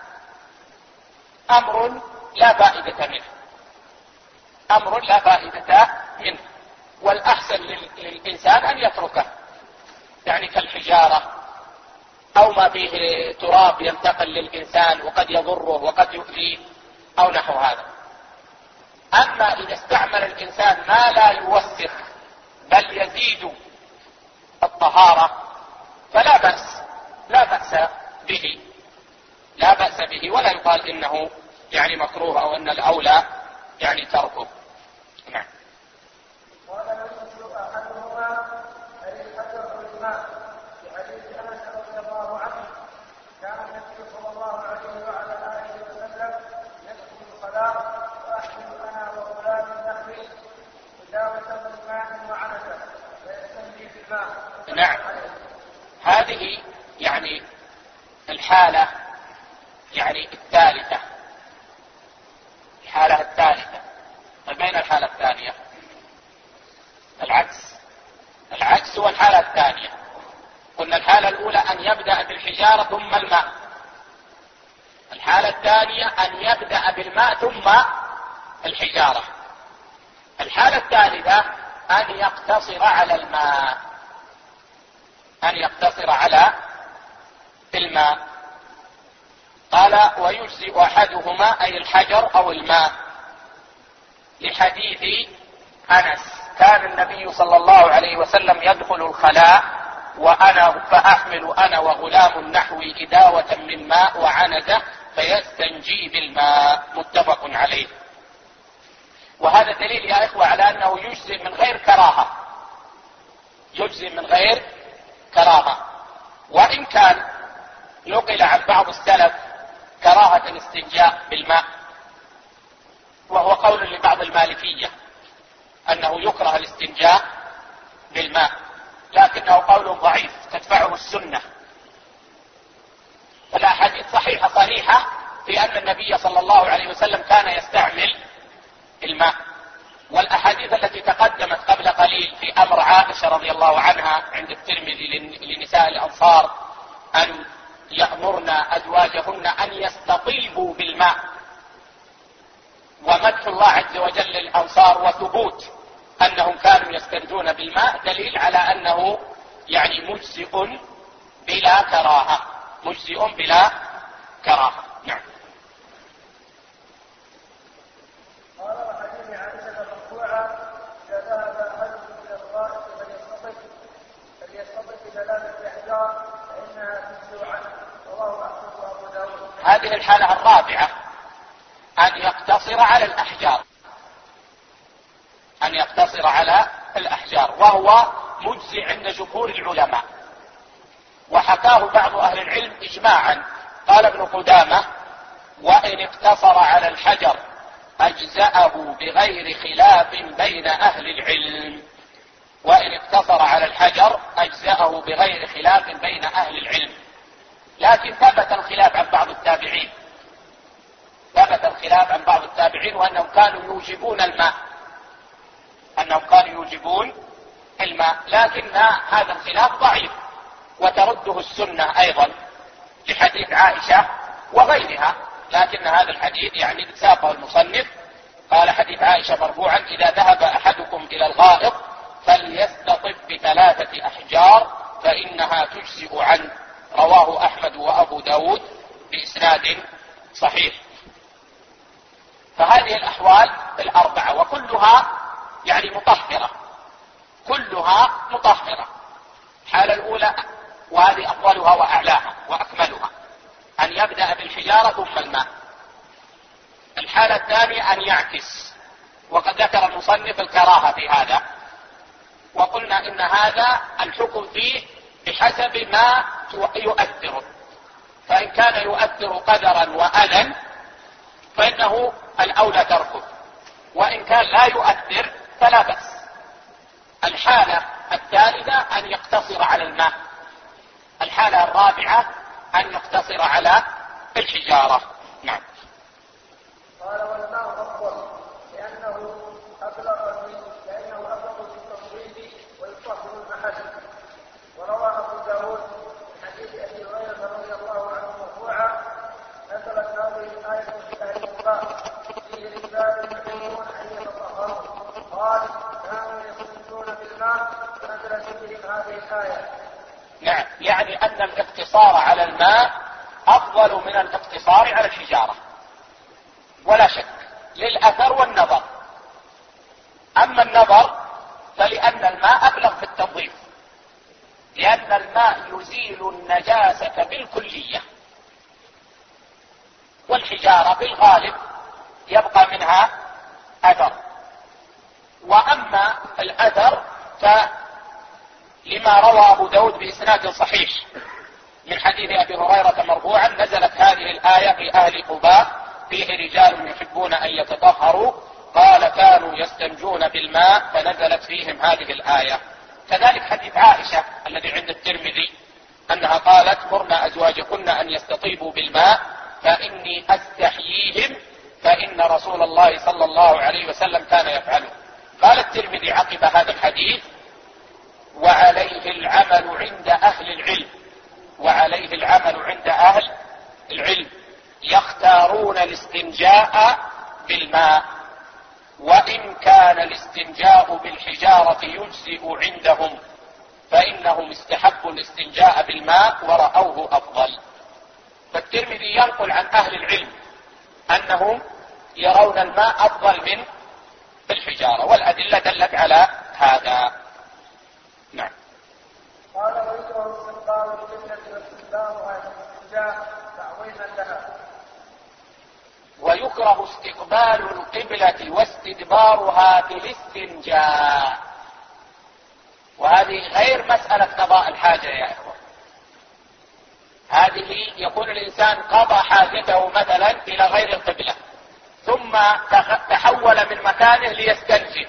أمر لا فائدة منه، أمر لا فائدة منه، والأحسن للإنسان أن يتركه، يعني كالحجارة أو ما فيه تراب ينتقل للإنسان وقد يضره وقد يؤذيه أو نحو هذا. أما إذا استعمل الإنسان ما لا يوسخ بل يزيد الطهارة فلا بأس، لا بأس به، لا بأس به، ولا يقال إنه يعني مكروه أو أن الأولى يعني تركه. نعم. قال: يمسك أحدهما أي الحجر بالماء، في حديث أنس رضي الله عنه: كان النبي صلى الله عليه وعلى آله وسلم يدخل الصلاة وأحمل أنا وغلام نحوي مداوة من ماء وعنزة فيستنجي بالماء. نعم، هذه يعني الحالة يعني الثالثة، الحالة الثالثة. بين الحالة الثانية العكس هو الحالة الثانية. قلنا الحالة الأولى أن يبدأ بالحجارة ثم الماء، الحالة الثانية أن يبدأ بالماء ثم الحجارة، الحالة الثالثة أن يقتصر على الماء، أن يقتصر على الماء. قال: ويجزئ أحدهما أي الحجر أو الماء، لحديث أنس: كان النبي صلى الله عليه وسلم يدخل الخلاء فأحمل أنا وغلام نحوي إداوة من ماء وعنزة فيستنجي بالماء. متفق عليه. وهذا دليل يا إخوة على أنه يجزئ من غير كراهة، يجزئ من غير كراهة. وإن كان نقل عن بعض السلف كراهة الاستنجاء بالماء، وهو قول لبعض المالكية أنه يكره الاستنجاء بالماء، لكنه قول ضعيف تدفعه السنة. فالأحاديث صحيحة صريحة في أن النبي صلى الله عليه وسلم كان يستعمل الماء، والأحاديث التي تقدمت قبل قليل في أمر عائشة رضي الله عنها عند الترمذي لنساء الأنصار أن يأمرن أزواجهن أن يستطيبوا بالماء، ومدح الله عز وجل للأنصار وثبوت أنهم كانوا يستنجون بالماء دليل على أنه يعني مجزئ بلا كراهة، مجزئ بلا كراهة. نعم. قال وحديث عائشة مرفوعة إذا ذهب أحدكم إلى الغائط فليستطب بثلاثة أحجار فإنها تجزئ عنه. رواه أحمد وأبو داود. هذه الحالة الرابعة أن يقتصر على الأحجار، أن يقتصر على الأحجار، وهو مجزي عند جمهور العلماء، وحكاه بعض أهل العلم إجماعا. قال ابن قدامة: وإن اقتصر على الحجر أجزأه بغير خلاف بين أهل العلم. وإن اقتصر على الحجر أجزأه بغير خلاف بين أهل العلم. لكن ثبت الخلاف عن بعض التابعين، ثبت الخلاف عن بعض التابعين وأنهم كانوا يوجبون الماء، أنهم كانوا يوجبون الماء، لكن هذا الخلاف ضعيف وترده السنة أيضا لحديث عائشة وغيرها، لكن هذا الحديث يعني ساقه المصنف. قال حديث عائشة مرفوعا: إذا ذهب أحدكم إلى الغائط فليستطب بثلاثة أحجار فإنها تجزئ عنه. رواه أحمد وأبو داود بإسناد صحيح. فهذه الأحوال الأربعة وكلها يعني مطهرة، كلها مطهرة. الحالة الأولى وهذه أفضلها وأعلاها وأكملها أن يبدأ بالحجارة ثم الماء. الحالة الثانية أن يعكس، وقد ذكر المصنف الكراهة في هذا، وقلنا إن هذا الحكم فيه بحسب ما يؤثر، فإن كان يؤثر قدرا وأذى فإنه الأولى تركه، وإن كان لا يؤثر فلا بأس. الحالة الثالثة أن يقتصر على الماء. الحالة الرابعة أن يقتصر على الحجارة. نعم. قال والماء أفضل لأنه أبلغ في التصويب ويطهر المحل. وروى أبو داود من حديث أبي هريرة رضي الله عنه مرفوعا: نزلت هذه الآية في أهل القرى فيه رجال يحبون أن يتطهروا، قال كانوا يستنجون بالماء فنزلت بهم هذه الآية. نعم، يعني أن الاقتصار على الماء أفضل من الاقتصار على الحجارة ولا شك، للأثر والنظر. أما النظر فلأن الماء أبلغ في التنظيف، لأن الماء يزيل النجاسة بالكلية، والحجارة بالغالب يبقى منها أثر. وأما الأثر فلما روى أبو داود بإسناد صحيح من حديث أبي هريرة مرفوعا: نزلت هذه الآية في أهل قباء فيه رجال يحبون أن يتطهروا، قال كانوا يستنجون بالماء فنزلت فيهم هذه الآية. كذلك حديث عائشة الذي عند الترمذي أنها قالت: مرنا أزواجكن أن يستطيبوا بالماء فإني أستحييهم فإن رسول الله صلى الله عليه وسلم كان يفعله. قال الترمذي عقب هذا الحديث: وعليه العمل عند أهل العلم، وعليه العمل عند أهل العلم يختارون الاستنجاء بالماء، وإن كان الاستنجاء بالحجارة يجزئ عندهم فإنهم استحبوا الاستنجاء بالماء ورأوه أفضل. فالترمذي ينقل عن أهل العلم أنهم يرون الماء أفضل من الحجارة، والأدلة دلت على هذا. نعم. قال ويكره استقبال القبلة واستدبارها للاستنجاء تعظيما لها. ويكره استقبال القبلة واستدبارها بالاستنجاء، وهذه غير مسألة قضاء الحاجة يا إخوة. هذه يكون الإنسان قضى حاجته مثلا إلى غير القبلة ثم تحول من مكانه ليستنجي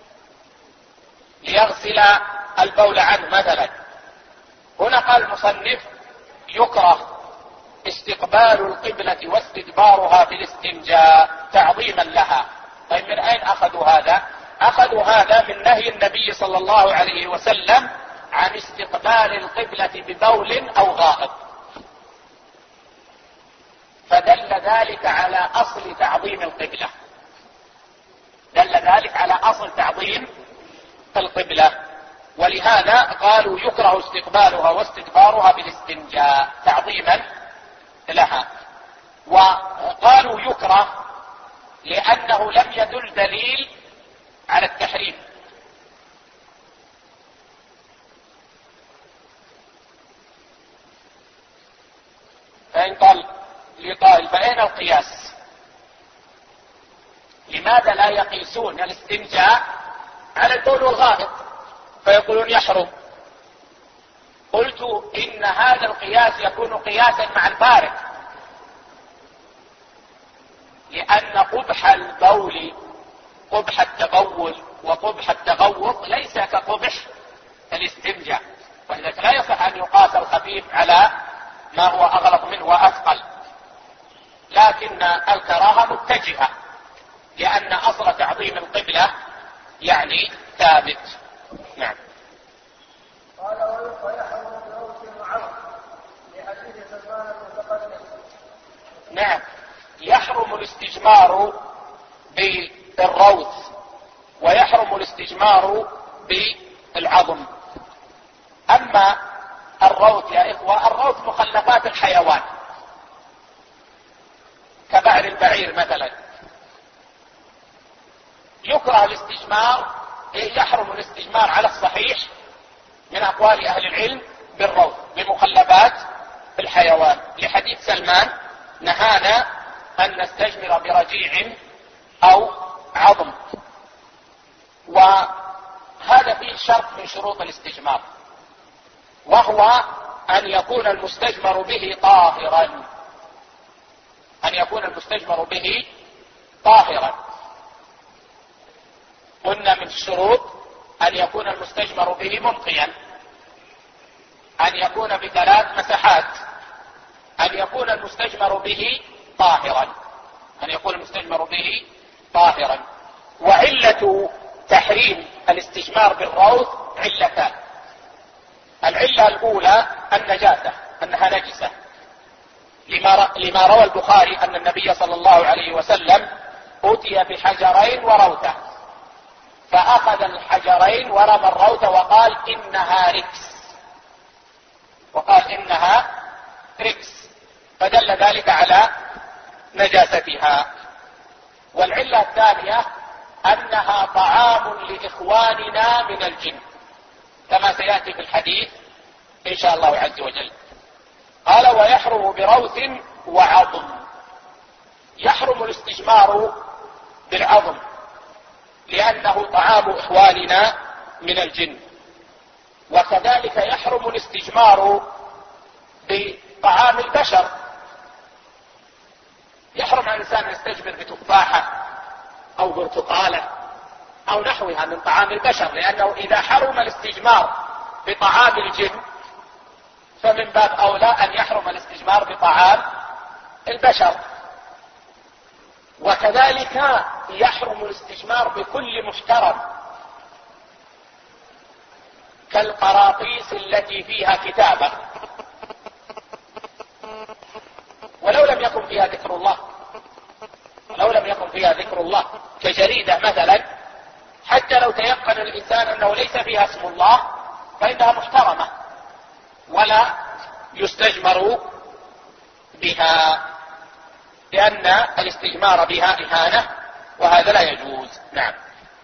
ليغسل البول عنه مثلا. هنا قال المصنف: يكره استقبال القبلة واستدبارها في الاستنجاء تعظيما لها. طيب من أين أخذوا هذا؟ أخذوا هذا من نهي النبي صلى الله عليه وسلم عن استقبال القبلة ببول أو غائط، ذلك على أصل تعظيم القبلة، دل ذلك على أصل تعظيم القبلة. ولهذا قالوا يكره استقبالها واستدبارها بالاستنجاء تعظيما لها. وقالوا يكره لأنه لم يدل دليل على التحريم. فإن قال لقائل فأين القياس؟ لماذا لا يقيسون الاستنجاء على البول والغائط فيقولون يحرم؟ قلت إن هذا القياس يكون قياسا مع الفارق، لأن قبح البول قبح التبول وقبح التغوط ليس كقبح الاستنجاء، ولذلك لا يصح أن يقاس الخفيف على ما هو أغلظ منه وأثقل، لكن الكراهة متجهة لأن أصل تعظيم القبلة يعني ثابت. نعم. قال ويحرم بروس وعظم لحديث سلمان المتقدم. نعم، يحرم الاستجمار بالروث ويحرم الاستجمار بالعظم. أما الروث يا إخوة، الروث مخلفات الحيوان كبعر البعير مثلا، يكره الاستجمار، يحرم الاستجمار على الصحيح من أقوال أهل العلم بالروث بمخلفات الحيوان، لحديث سلمان نهانا أن نستجمر برجيع أو عظم. وهذا فيه شرط من شروط الاستجمار، وهو أن يكون المستجمر به طاهرا، أن يكون المستجمر به طاهرا. قلنا من الشروط أن يكون المستجمر به منقيا، أن يكون بثلاث مسحات، أن يكون المستجمر به طاهرا، أن يكون المستجمر به طاهرا. وعلة تحريم الاستجمار بالروث علتان. العلة الأولى النجاسة، أنها نجسة، لما روى البخاري أن النبي صلى الله عليه وسلم أتي بحجرين وروثة، فأخذ الحجرين ورمى الروثة وقال إنها ركس، فدل ذلك على نجاستها. والعلة الثانية أنها طعام لإخواننا من الجن، كما سيأتي في الحديث إن شاء الله عز وجل. قال ويحرم بروث وعظم. يحرم الاستجمار بالعظم لأنه طعام إخواننا من الجن، وكذلك يحرم الاستجمار بطعام البشر. يحرم على الإنسان أن يستجمر بتفاحة أو برتقالة أو نحوها من طعام البشر، لأنه إذا حرم الاستجمار بطعام الجن فمن باب أولى أن يحرم الاستجمار بطعام البشر. وكذلك يحرم الاستجمار بكل محترم كالقراطيس التي فيها كتابة ولو لم يكن فيها ذكر الله، كجريدة مثلا، حتى لو تيقن الإنسان أنه ليس فيها اسم الله فإنها محترمة ولا يستجمر بها، لأن الاستجمار بها إهانة وهذا لا يجوز. نعم.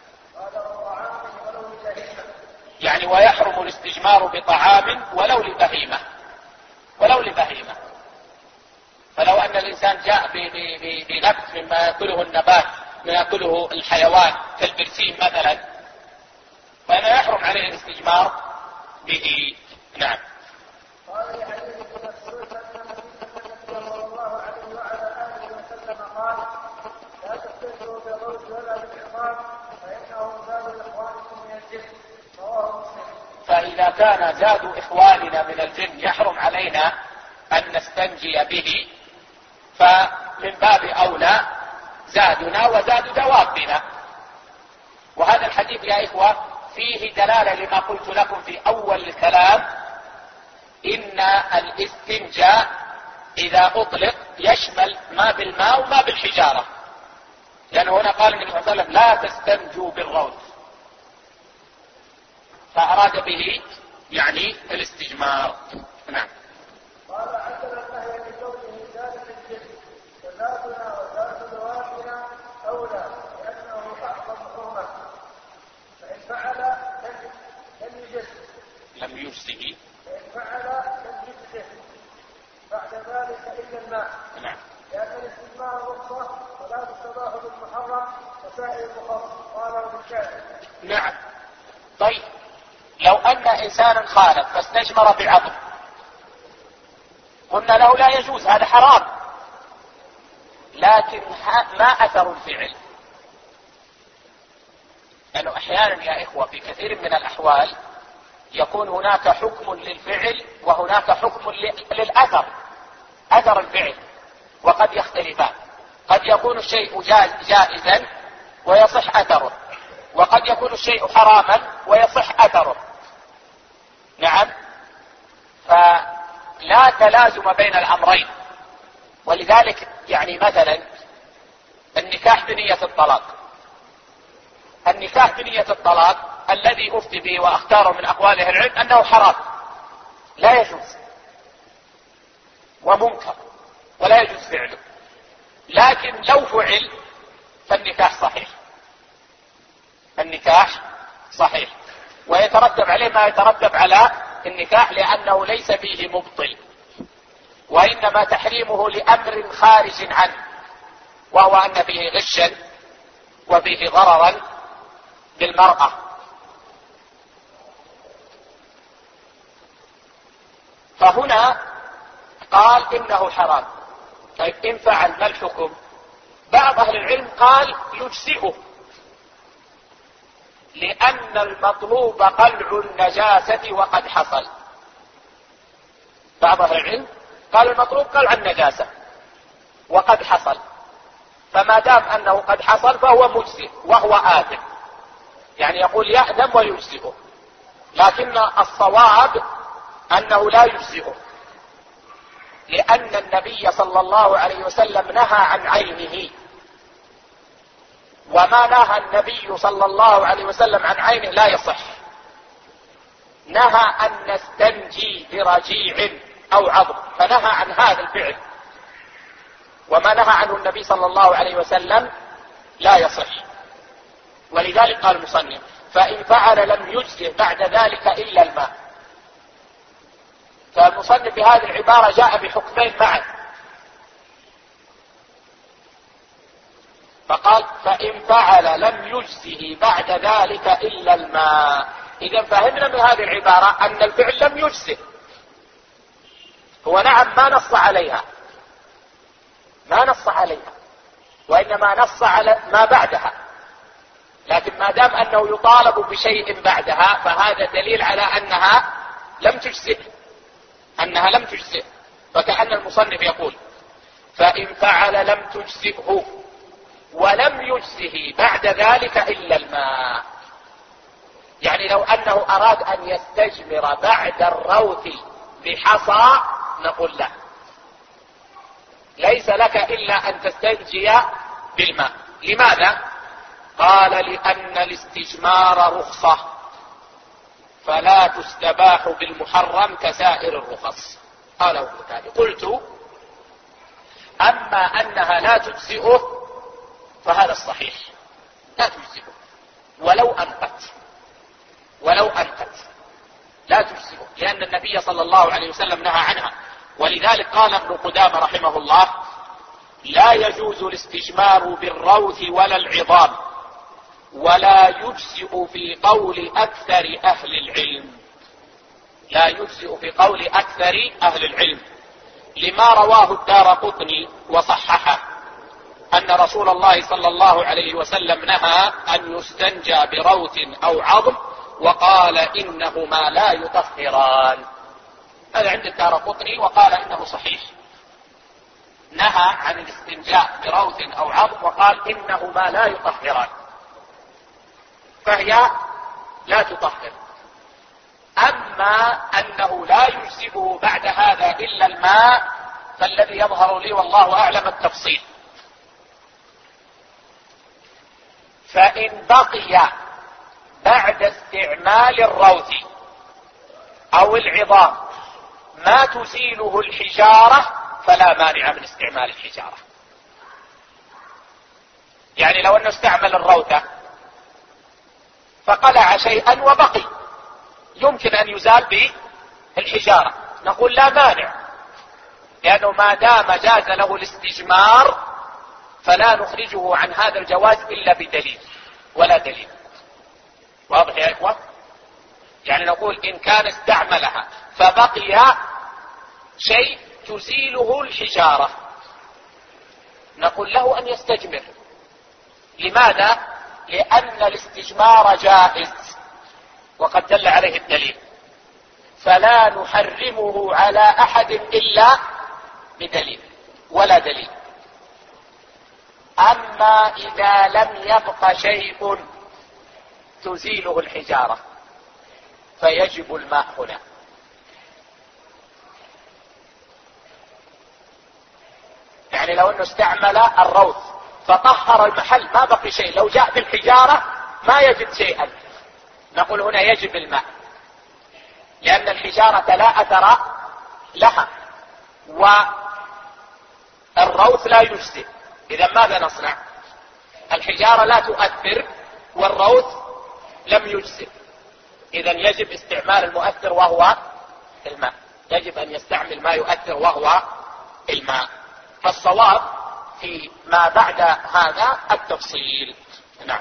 يعني ويحرم الاستجمار بطعام ولو لبهيمة. فلو أن الإنسان جاء بنبت مما يأكله النبات، ما يأكله الحيوان كالبرسيم مثلا، فإنه يحرم عليه الاستجمار به. نعم. قال لحديث ابن مسعود أن النبي صلى الله عليه وعلى آله وسلم قال لا تستجمروا بالروث ولا بالحمار فإنه زاد إخوانكم من الجن، رواه مسلم. فإذا كان زاد إخواننا من الجن يحرم علينا أن نستنجي به، فمن باب أولى زادنا وزاد دوابنا. وهذا الحديث يا إخوة فيه دلالة لما قلت لكم في أول الكلام، إن الاستنجاء إذا أطلق يشمل ما بالماء وما بالحجارة، لأنه هنا قال النبي صلى الله عليه وسلم لا تستنجوا بالروث، فأراد به يعني الاستجمار. نعم. قال عدل النهي بقوله ذلك الجسم وذاتنا وذات ذواتنا أولى لأنه أعظم حرمة، فإن فعل لم يجزه فإن فعل لم يجزه بعد ذلك إلا الماء. نعم. لأن الاستجمار رخصة ولا تستباح بالمحرم وسائر المخصص. قاله بالشافعي. نعم. طيب لو أن إنسانا خالف فاستجمر بعظم، قلنا له لا يجوز، هذا حرام، لكن ما أثر الفعل؟ لأنه أحيانا يا إخوة في كثير من الأحوال يكون هناك حكم للفعل وهناك حكم للأثر، أثر الفعل، وقد يختلفان. قد يكون الشيء جائزا ويصح أثره، وقد يكون الشيء حراما ويصح أثره. نعم. فلا تلازم بين الأمرين، ولذلك يعني مثلا النكاح بنية الطلاق، النكاح بنية الطلاق الذي أفتي به وأختاره من أقوال أهل العلم أنه حرام لا يجوز ومنكر ولا يجوز فعله، لكن لو فعل فالنكاح صحيح، النكاح صحيح، ويترتب عليه ما يترتب على النكاح، لأنه ليس فيه مبطل، وإنما تحريمه لأمر خارج عنه، وهو أن فيه غشا وفيه ضررا بالمرأة. فهنا قال إنه حرام. طيب إن فعل ما الحكم؟ بعض أهل العلم قال يجزئه، لأن المطلوب قلع النجاسة وقد حصل. بعض أهل العلم قال المطلوب قلع النجاسة وقد حصل، فما دام أنه قد حصل فهو مجزئ وهو آثم، يعني يقول يأثم ويجزئه، لكن الصواب أنه لا يجزئه، لأن النبي صلى الله عليه وسلم نهى عن عينه، وما نهى النبي صلى الله عليه وسلم عن عينه لا يصح. نهى أن نستنجي برجيع أو عظم، فنهى عن هذا الفعل، وما نهى عنه النبي صلى الله عليه وسلم لا يصح. ولذلك قال المصنف فإن فعل لم يجزه بعد ذلك إلا الماء. فالمصنف بهذه العبارة جاء بحكمين معا، فقال فإن فعل لم يجزه بعد ذلك إلا الماء. إذا فهمنا من هذه العبارة أن الفعل لم يجزه، هو نعم ما نص عليها، ما نص عليها، وإنما نص على ما بعدها، لكن ما دام أنه يطالب بشيء بعدها فهذا دليل على أنها لم تجزئ، أنها لم تجزئ. فكأن المصنف يقول فإن فعل لم تجزئه ولم يجزه بعد ذلك إلا الماء، يعني لو أنه أراد أن يستجمر بعد الروث بحصى نقول لا، ليس لك إلا أن تستنجي بالماء. لماذا؟ قال لأن الاستجمار رخصة فلا تستباح بالمحرم كسائر الرخص. قال ابن تالي قلت أما أنها لا تجزئه فهذا الصحيح، لا تجزئه ولو أنقت لا تجزئه، لأن النبي صلى الله عليه وسلم نهى عنها. ولذلك قال ابن قدامة رحمه الله لا يجوز الاستجمار بالروث ولا العظام، ولا يجزئ في قول أكثر أهل العلم، لا يجزئ في قول أكثر أهل العلم، لما رواه الدارقطني وصححه أن رسول الله صلى الله عليه وسلم نهى أن يستنجى بروث أو عظم، وقال إنهما لا يطهران. هذا عند الدارقطني، وقال إنه صحيح، نهى عن الاستنجاء بروث أو عظم وقال إنهما لا يطهران، فهي لا تطهر. أما أنه لا يجزئه بعد هذا إلا الماء فالذي يظهر لي والله أعلم التفصيل. فإن بقي بعد استعمال الروث أو العظام ما تزيله الحجارة فلا مانع من استعمال الحجارة. يعني لو أنه استعمل الروثة فقلع شيئا وبقي يمكن أن يزال بالحجارة، نقول لا مانع، لأنه ما دام جاز له الاستجمار فلا نخرجه عن هذا الجواز إلا بدليل ولا دليل. واضح يا إخوة؟ يعني نقول إن كان استعملها فبقي شيء تزيله الحجارة نقول له أن يستجمر. لماذا؟ لأن الاستجمار جائز وقد دل عليه الدليل، فلا نحرمه على أحد إلا بدليل ولا دليل. أما إذا لم يبق شيء تزيله الحجارة فيجب الماء هنا. يعني لو أنه استعمل الروث فطهر المحل ما بقي شيء، لو جاء بالحجارة ما يجد شيئا، نقول هنا يجب الماء، لأن الحجارة لا أثر لها والروث لا يجزئ. إذا ماذا نصنع؟ الحجارة لا تؤثر والروث لم يجزئ، إذا يجب استعمال المؤثر وهو الماء، يجب أن يستعمل ما يؤثر وهو الماء. فالصواب في ما بعد هذا التفصيل. نعم.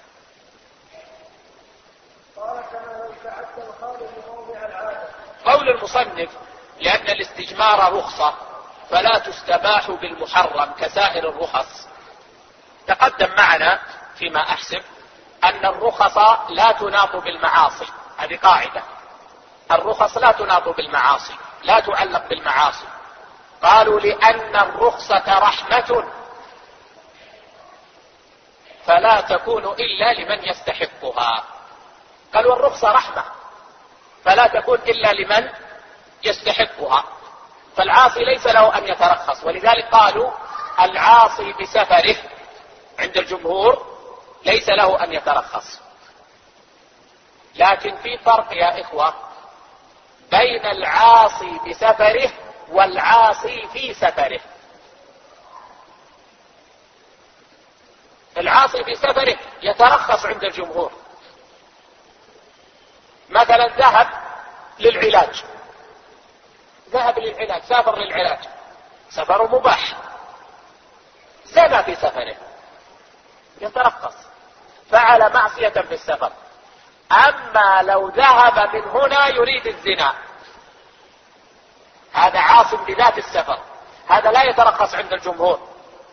قال كما لو تعدى الخالق موضع العادة. قول المصنف لأن الاستجمار رخصة فلا تستباح بالمحرم كسائر الرخص. تقدم معنا فيما أحسب أن الرخص لا تناط بالمعاصي، هذه قاعدة، الرخص لا تناط بالمعاصي، لا تعلق بالمعاصي. قالوا لأن الرخصة رحمة فلا تكون إلا لمن يستحقها. قالوا الرخصة رحمة فلا تكون إلا لمن يستحقها، فالعاصي ليس له أن يترخص، ولذلك قالوا العاصي بسفره عند الجمهور ليس له أن يترخص. لكن في فرق يا إخوة بين العاصي بسفره والعاصي في سفره. العاصي في سفره يترخص عند الجمهور، مثلا ذهب للعلاج، سافر للعلاج، سفر مباح، زنى في سفره يترخص، فعل معصية في السفر. أما لو ذهب من هنا يريد الزنا هذا عاصم بذات السفر، هذا لا يترخص عند الجمهور.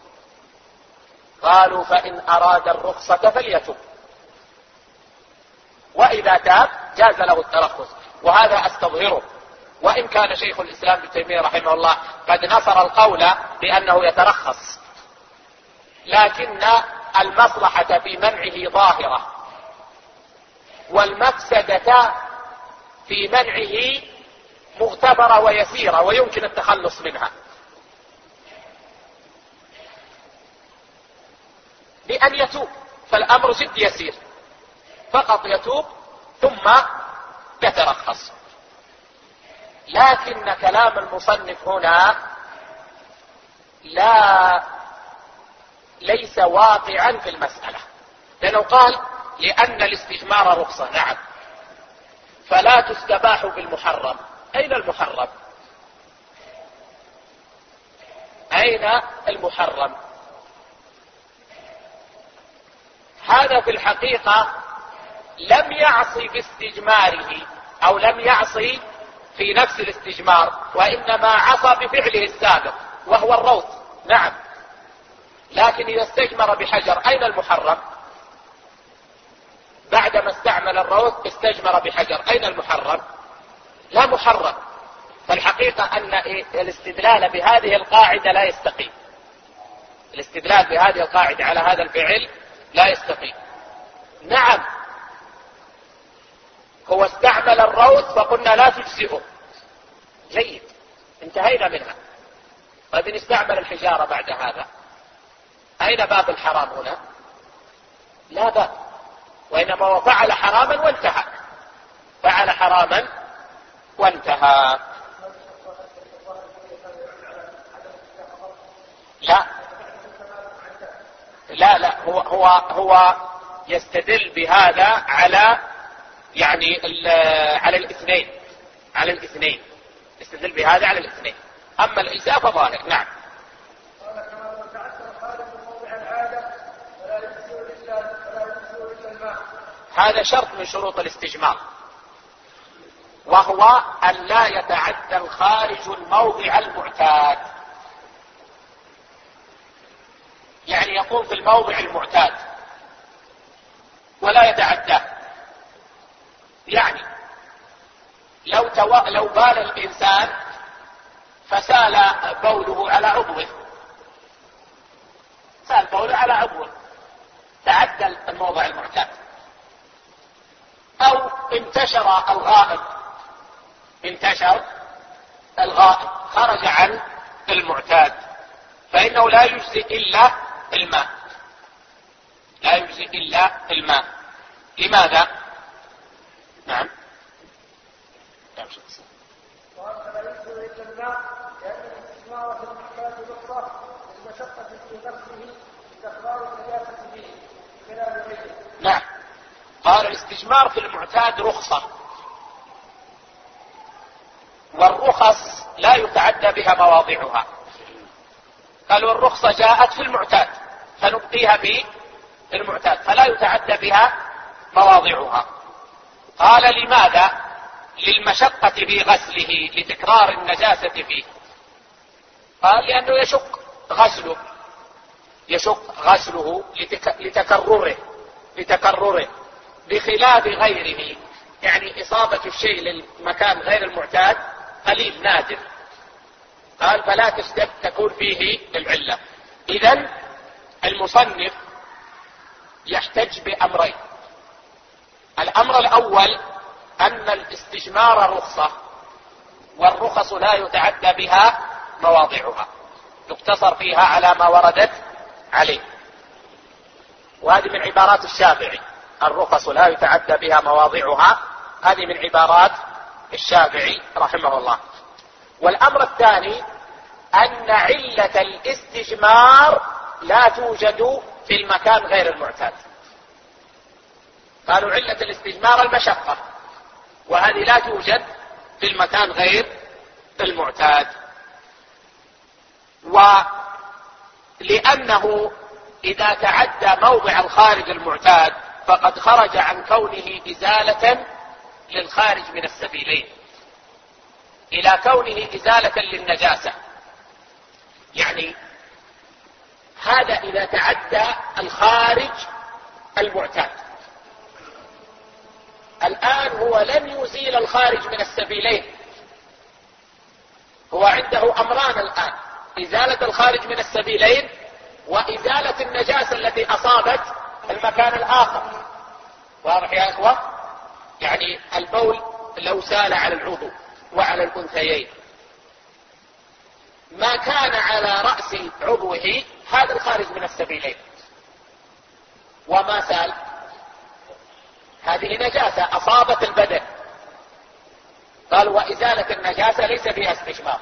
قالوا فإن أراد الرخصة فليتب، وإذا تاب جاز له الترخص، وهذا أستظهره، وإن كان شيخ الإسلام ابن تيمية رحمه الله قد نصر القول بأنه يترخص، لكن المصلحة في منعه ظاهرة والمفسدة في منعه مغتبرة ويسيرة ويمكن التخلص منها، بأن يتوب، فالأمر جد يسير، فقط يتوب ثم يترخص. لكن كلام المصنف هنا ليس واقعا في المسألة، لأنه قال لأن الاستجمار رخصة، نعم، فلا تستباح بالمحرم. أين المحرم؟ أين المحرم؟ هذا في الحقيقة لم يعصي باستجماره أو لم يعصي في نفس الاستجمار، وإنما عصى بفعله السابق وهو الروث، نعم، لكن إذا استجمر بحجر أين المحرم؟ بعدما استعمل الروث استجمر بحجر، أين المحرم؟ لا محرم. فالحقيقة أن الاستدلال بهذه القاعدة لا يستقيم، الاستدلال بهذه القاعدة على هذا الفعل لا يستقيم. نعم هو استعمل الروث فقلنا لا تجزئه، جيد، انتهينا منها، طيب إن استعمل الحجارة بعد هذا أين باب الحرام هنا؟ لا باب، وإنما هو فعل حراما وانتهى، فعل حراما وانتهى. لا لا لا، هو يستدل بهذا على يعني على الاثنين، يستدل بهذا على الاثنين، أما الإجزاء فظاهر. نعم. هذا شرط من شروط الاستجمار، وهو أن لا يتعدى الخارج الموضع المعتاد، يعني يكون في الموضع المعتاد ولا يتعداه. يعني لو بال الإنسان فسال بوله على عضوه، سال بوله على عضوه، تعدى الموضع المعتاد. أو انتشر الغائط خرج عن المعتاد، فإنه لا يجزئ إلا الماء. لماذا؟ نعم. وهذا لا يجزئ إلا الماء لأن الاستجمار في المحتاج رخصة للمشقة في غسله لتكرار النجاسة فيه بخلاف غيره. نعم. قال الاستجمار في المعتاد رخصة، والرخص لا يتعدى بها مواضعها. قالوا الرخصة جاءت في المعتاد فنبقيها في المعتاد فلا يتعدى بها مواضعها. قال لماذا؟ للمشقة في غسله لتكرار النجاسة فيه. قال لأنه يشق غسله لتكرره بخلاف غيره، يعني إصابة الشيء للمكان غير المعتاد قليل نادر. قال فلا تكون فيه العلة. إذن المصنف يحتج بأمرين. الأمر الأول أن الاستجمار رخصة، والرخص لا يتعدى بها مواضعها، يقتصر فيها على ما وردت عليه. وهذه من عبارات الشافعي، الرخص لا يتعدى بها مواضعها، هذه من عبارات الشافعي رحمه الله. والأمر الثاني أن علة الاستجمار لا توجد في المكان غير المعتاد. قالوا علة الاستجمار المشقة، وهذه لا توجد في المكان غير المعتاد. ولأنه إذا تعدى موضع الخارج المعتاد فقد خرج عن كونه إزالة للخارج من السبيلين إلى كونه إزالة للنجاسة. يعني هذا إذا تعدى الخارج المعتاد. الآن هو لم يزيل الخارج من السبيلين، هو عنده أمران الآن: إزالة الخارج من السبيلين وإزالة النجاسة التي أصابت المكان الآخر. واضح يا إخوة؟ يعني البول لو سال على العضو وعلى الأنثيين، ما كان على رأس عضوه هذا الخارج من السبيلين، وما سال هذه نجاسة أصابت البدن. قال وإزالة النجاسة ليس فيها استجمار،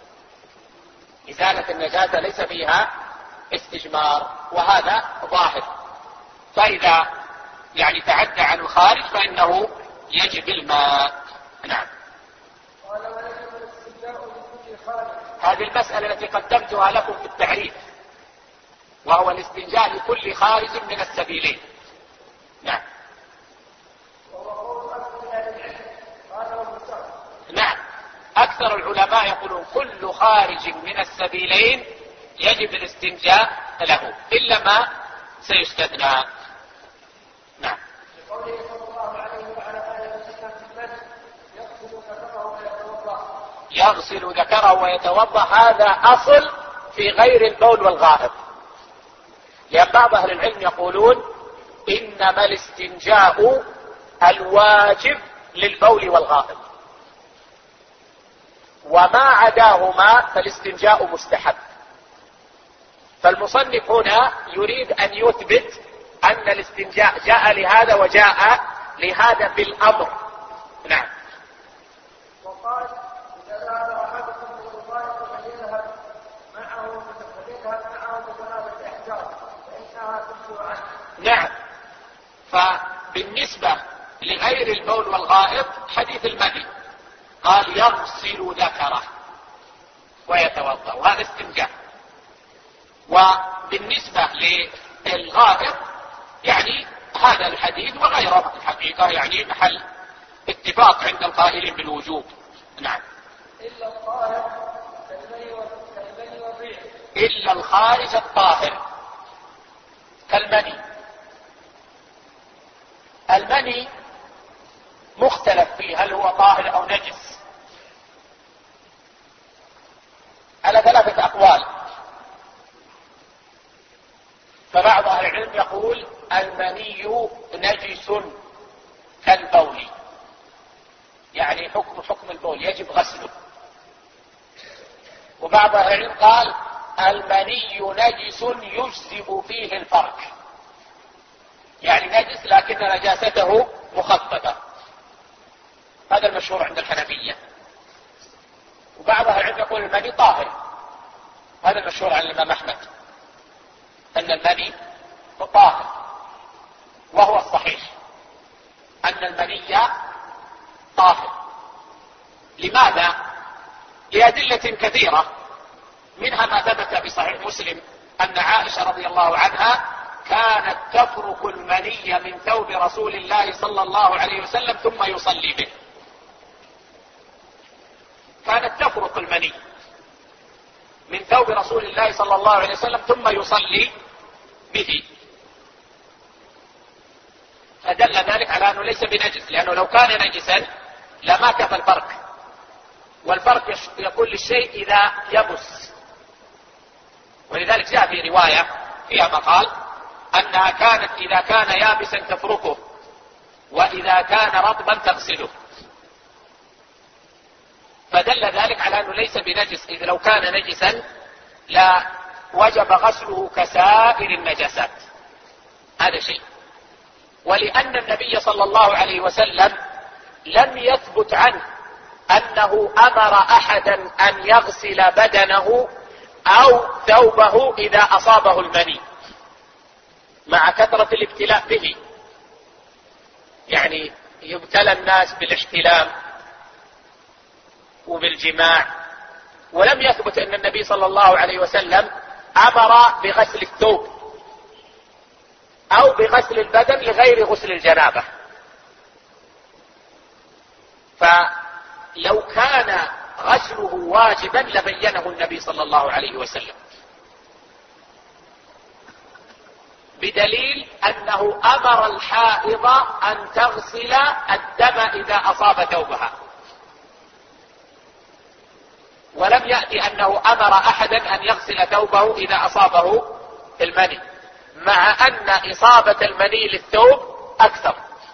إزالة النجاسة ليس فيها استجمار، وهذا ظاهر. فإذا يعني تعدى عن الخارج فإنه يجب الماء. نعم. هذه المسألة التي قدمتها لكم في التعريف، وهو الاستنجاء لكل خارج من السبيلين. نعم. نعم، أكثر العلماء يقولون كل خارج من السبيلين يجب الاستنجاء له إلا ما سيستثنى. نعم. يغسل ذكره ويتوضأ، هذا أصل في غير البول والغائط، لأن بعض أهل العلم يقولون إنما الاستنجاء الواجب للبول والغائط، وما عداهما فالاستنجاء مستحب. فالمصنف هنا يريد أن يثبت أن الاستنجاء جاء لهذا وجاء لهذا بالأمر. نعم. وقال إذا ذهب أحدكم للغائط فليذهب معه بثلاثة أحجار فإنها تمشي عنه. نعم. فبالنسبة لغير البول والغائط حديث المني قال يغسل ذكره ويتوضأ، وهذا استنجاء. وبالنسبة للغائط يعني هذا الحديث وغيره الحقيقة يعني محل اتفاق عند القائلين بالوجوب. نعم. إلا الطاهر كالمني والريح. إلا الخارج الطاهر كالمني. المني مختلف فيه هل هو طاهر أو نجس على ثلاثة أقوال. فبعض أهل العلم يقول المني نجس كالبول، يعني حكم البول يجب غسله. وبعض أهل العلم قال المني نجس يجزئ فيه الفرج، يعني نجس لكن نجاسته مخففة. هذا المشهور عند الحنفية. وبعض أهل العلم يقول المني طاهر، هذا المشهور عن الإمام أحمد أن المني طاهر، وهو الصحيح أن المني طاهر. لماذا؟ لأدلة كثيرة، منها ما ثبت في صحيح مسلم أن عائشة رضي الله عنها كانت تفرك المني من ثوب رسول الله صلى الله عليه وسلم ثم يصلي به. كانت تفرك المني من ثوب رسول الله صلى الله عليه وسلم ثم يصلي به، فدل ذلك على أنه ليس بنجس، لأنه لو كان نجسا لما كفى الفرك، والفرك يكون للشيء إذا يبس. ولذلك جاء في رواية فيها مقال أنها كانت إذا كان يابسا تفركه وإذا كان رطبا تغسله، فدل ذلك على أنه ليس بنجس، إذ لو كان نجسا لا وجب غسله كسائر النجاسات. هذا شيء. ولأن النبي صلى الله عليه وسلم لم يثبت عنه أنه أمر أحدا أن يغسل بدنه أو ثوبه إذا أصابه المني، مع كثرة الابتلاء به. يعني يبتلى الناس بالاحتلام وبالجماع، ولم يثبت أن النبي صلى الله عليه وسلم أمر بغسل الثوب أو بغسل البدن لغير غسل الجنابة. فلو كان غسله واجبا لبينه النبي صلى الله عليه وسلم، بدليل أنه أمر الحائض أن تغسل الدم إذا أصاب ثوبها، ولم يأتي أنه أمر أحدا أن يغسل ثوبه إذا أصابه المني، مع أن إصابة المني للثوب أكثر.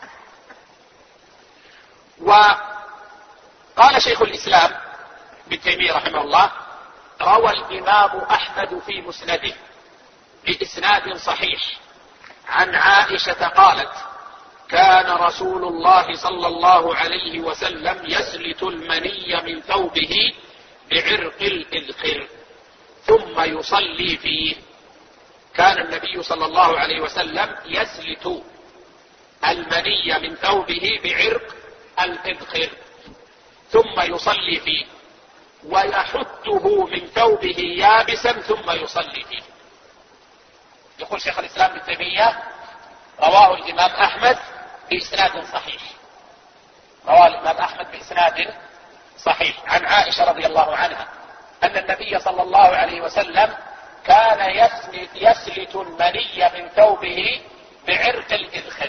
وقال شيخ الإسلام ابن تيمية رحمه الله: روى الإمام أحمد في مسنده بإسناد صحيح عن عائشة قالت: كان رسول الله صلى الله عليه وسلم يسلت المني من ثوبه بعرق الإذخر ثم يصلي فيه. كان النبي صلى الله عليه وسلم يسلت المني من ثوبه بعرق الإذخر ثم يصلي فيه، ويحته من ثوبه يابسا ثم يصلي فيه. يقول شيخ الإسلام ابن تيمية: رواه الإمام أحمد بإسناد صحيح. رواه الإمام أحمد بإسناد صحيح عن عائشة رضي الله عنها أن النبي صلى الله عليه وسلم كان يسلت المني من ثوبه بعرق الإذخر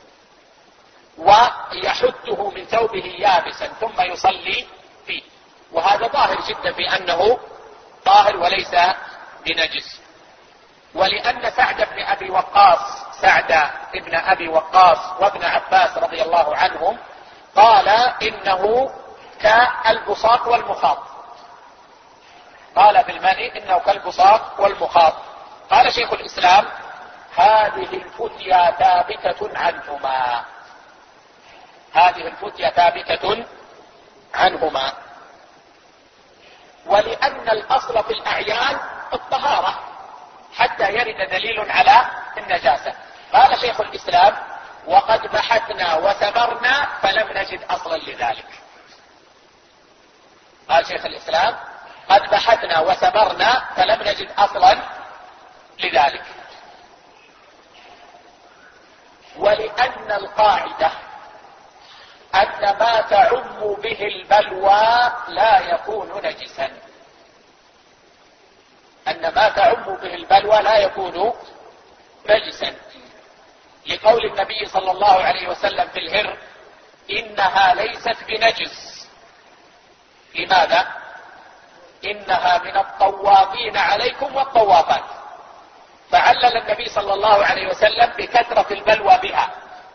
ويحته من ثوبه يابسا ثم يصلي فيه. وهذا ظاهر جدا في أنه طاهر وليس بنجس. ولأن سعد بن أبي وقاص وابن عباس رضي الله عنهم قال إنه كالبساط والمخاط، قال في المني إنه كالبصاق والمخاط. قال شيخ الإسلام: هذه الفتيا ثابتة عنهما، هذه الفتيا ثابتة عنهما. ولأن الأصل في الأعيان الطهارة حتى يرد دليل على النجاسة. قال شيخ الإسلام: وقد بحثنا وثمرنا فلم نجد أصلا لذلك. قال شيخ الإسلام: قد بحثنا وثمرنا فلم نجد أصلا لذلك. ولأن القاعدة أن ما تعم به البلوى لا يكون نجسا، أن ما تعم به البلوى لا يكون نجسا، لقول النبي صلى الله عليه وسلم في الهر: إنها ليست بنجس. لماذا؟ إنها من الطوافين عليكم والطوافات. فعلل النبي صلى الله عليه وسلم بكثرة البلوى بها،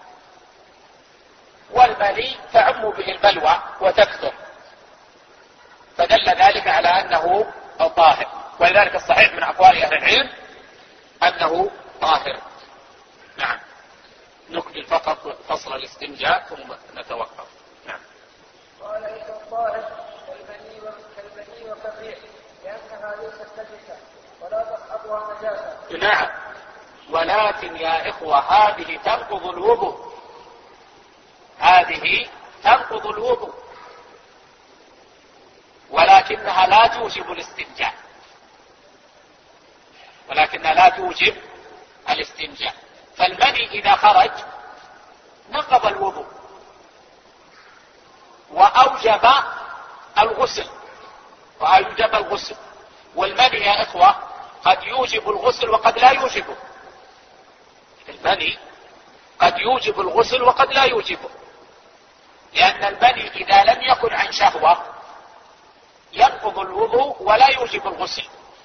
والمني تعم به البلوى وتكثر، فدل ذلك على أنه طاهر. ولذلك الصحيح من أقوال أهل العلم أنه طاهر. نعم. نكمل فقط فصل الاستنجاء ثم نتوقف. نعم. قال: ليس الطاهر كالمني وكالريح لأنها ليست نجسة ولا تصحبها نجاسة. نعم. ولكن يا إخوة هذه تنقض الوضوء، هذه تنقض الوضوء، ولكنها لا توجب الاستنجاء، ولكنها لا توجب الاستنجاء. فالمني إذا خرج نقض الوضوء وأوجب الغسل، والمني يا إخوة قد يوجب الغسل وقد لا يوجبه. المني قد يوجب الغسل وقد لا يوجبه، لأن المني إذا لم يكن عن شهوة ينقض الوضوء ولا يوجب الغسل.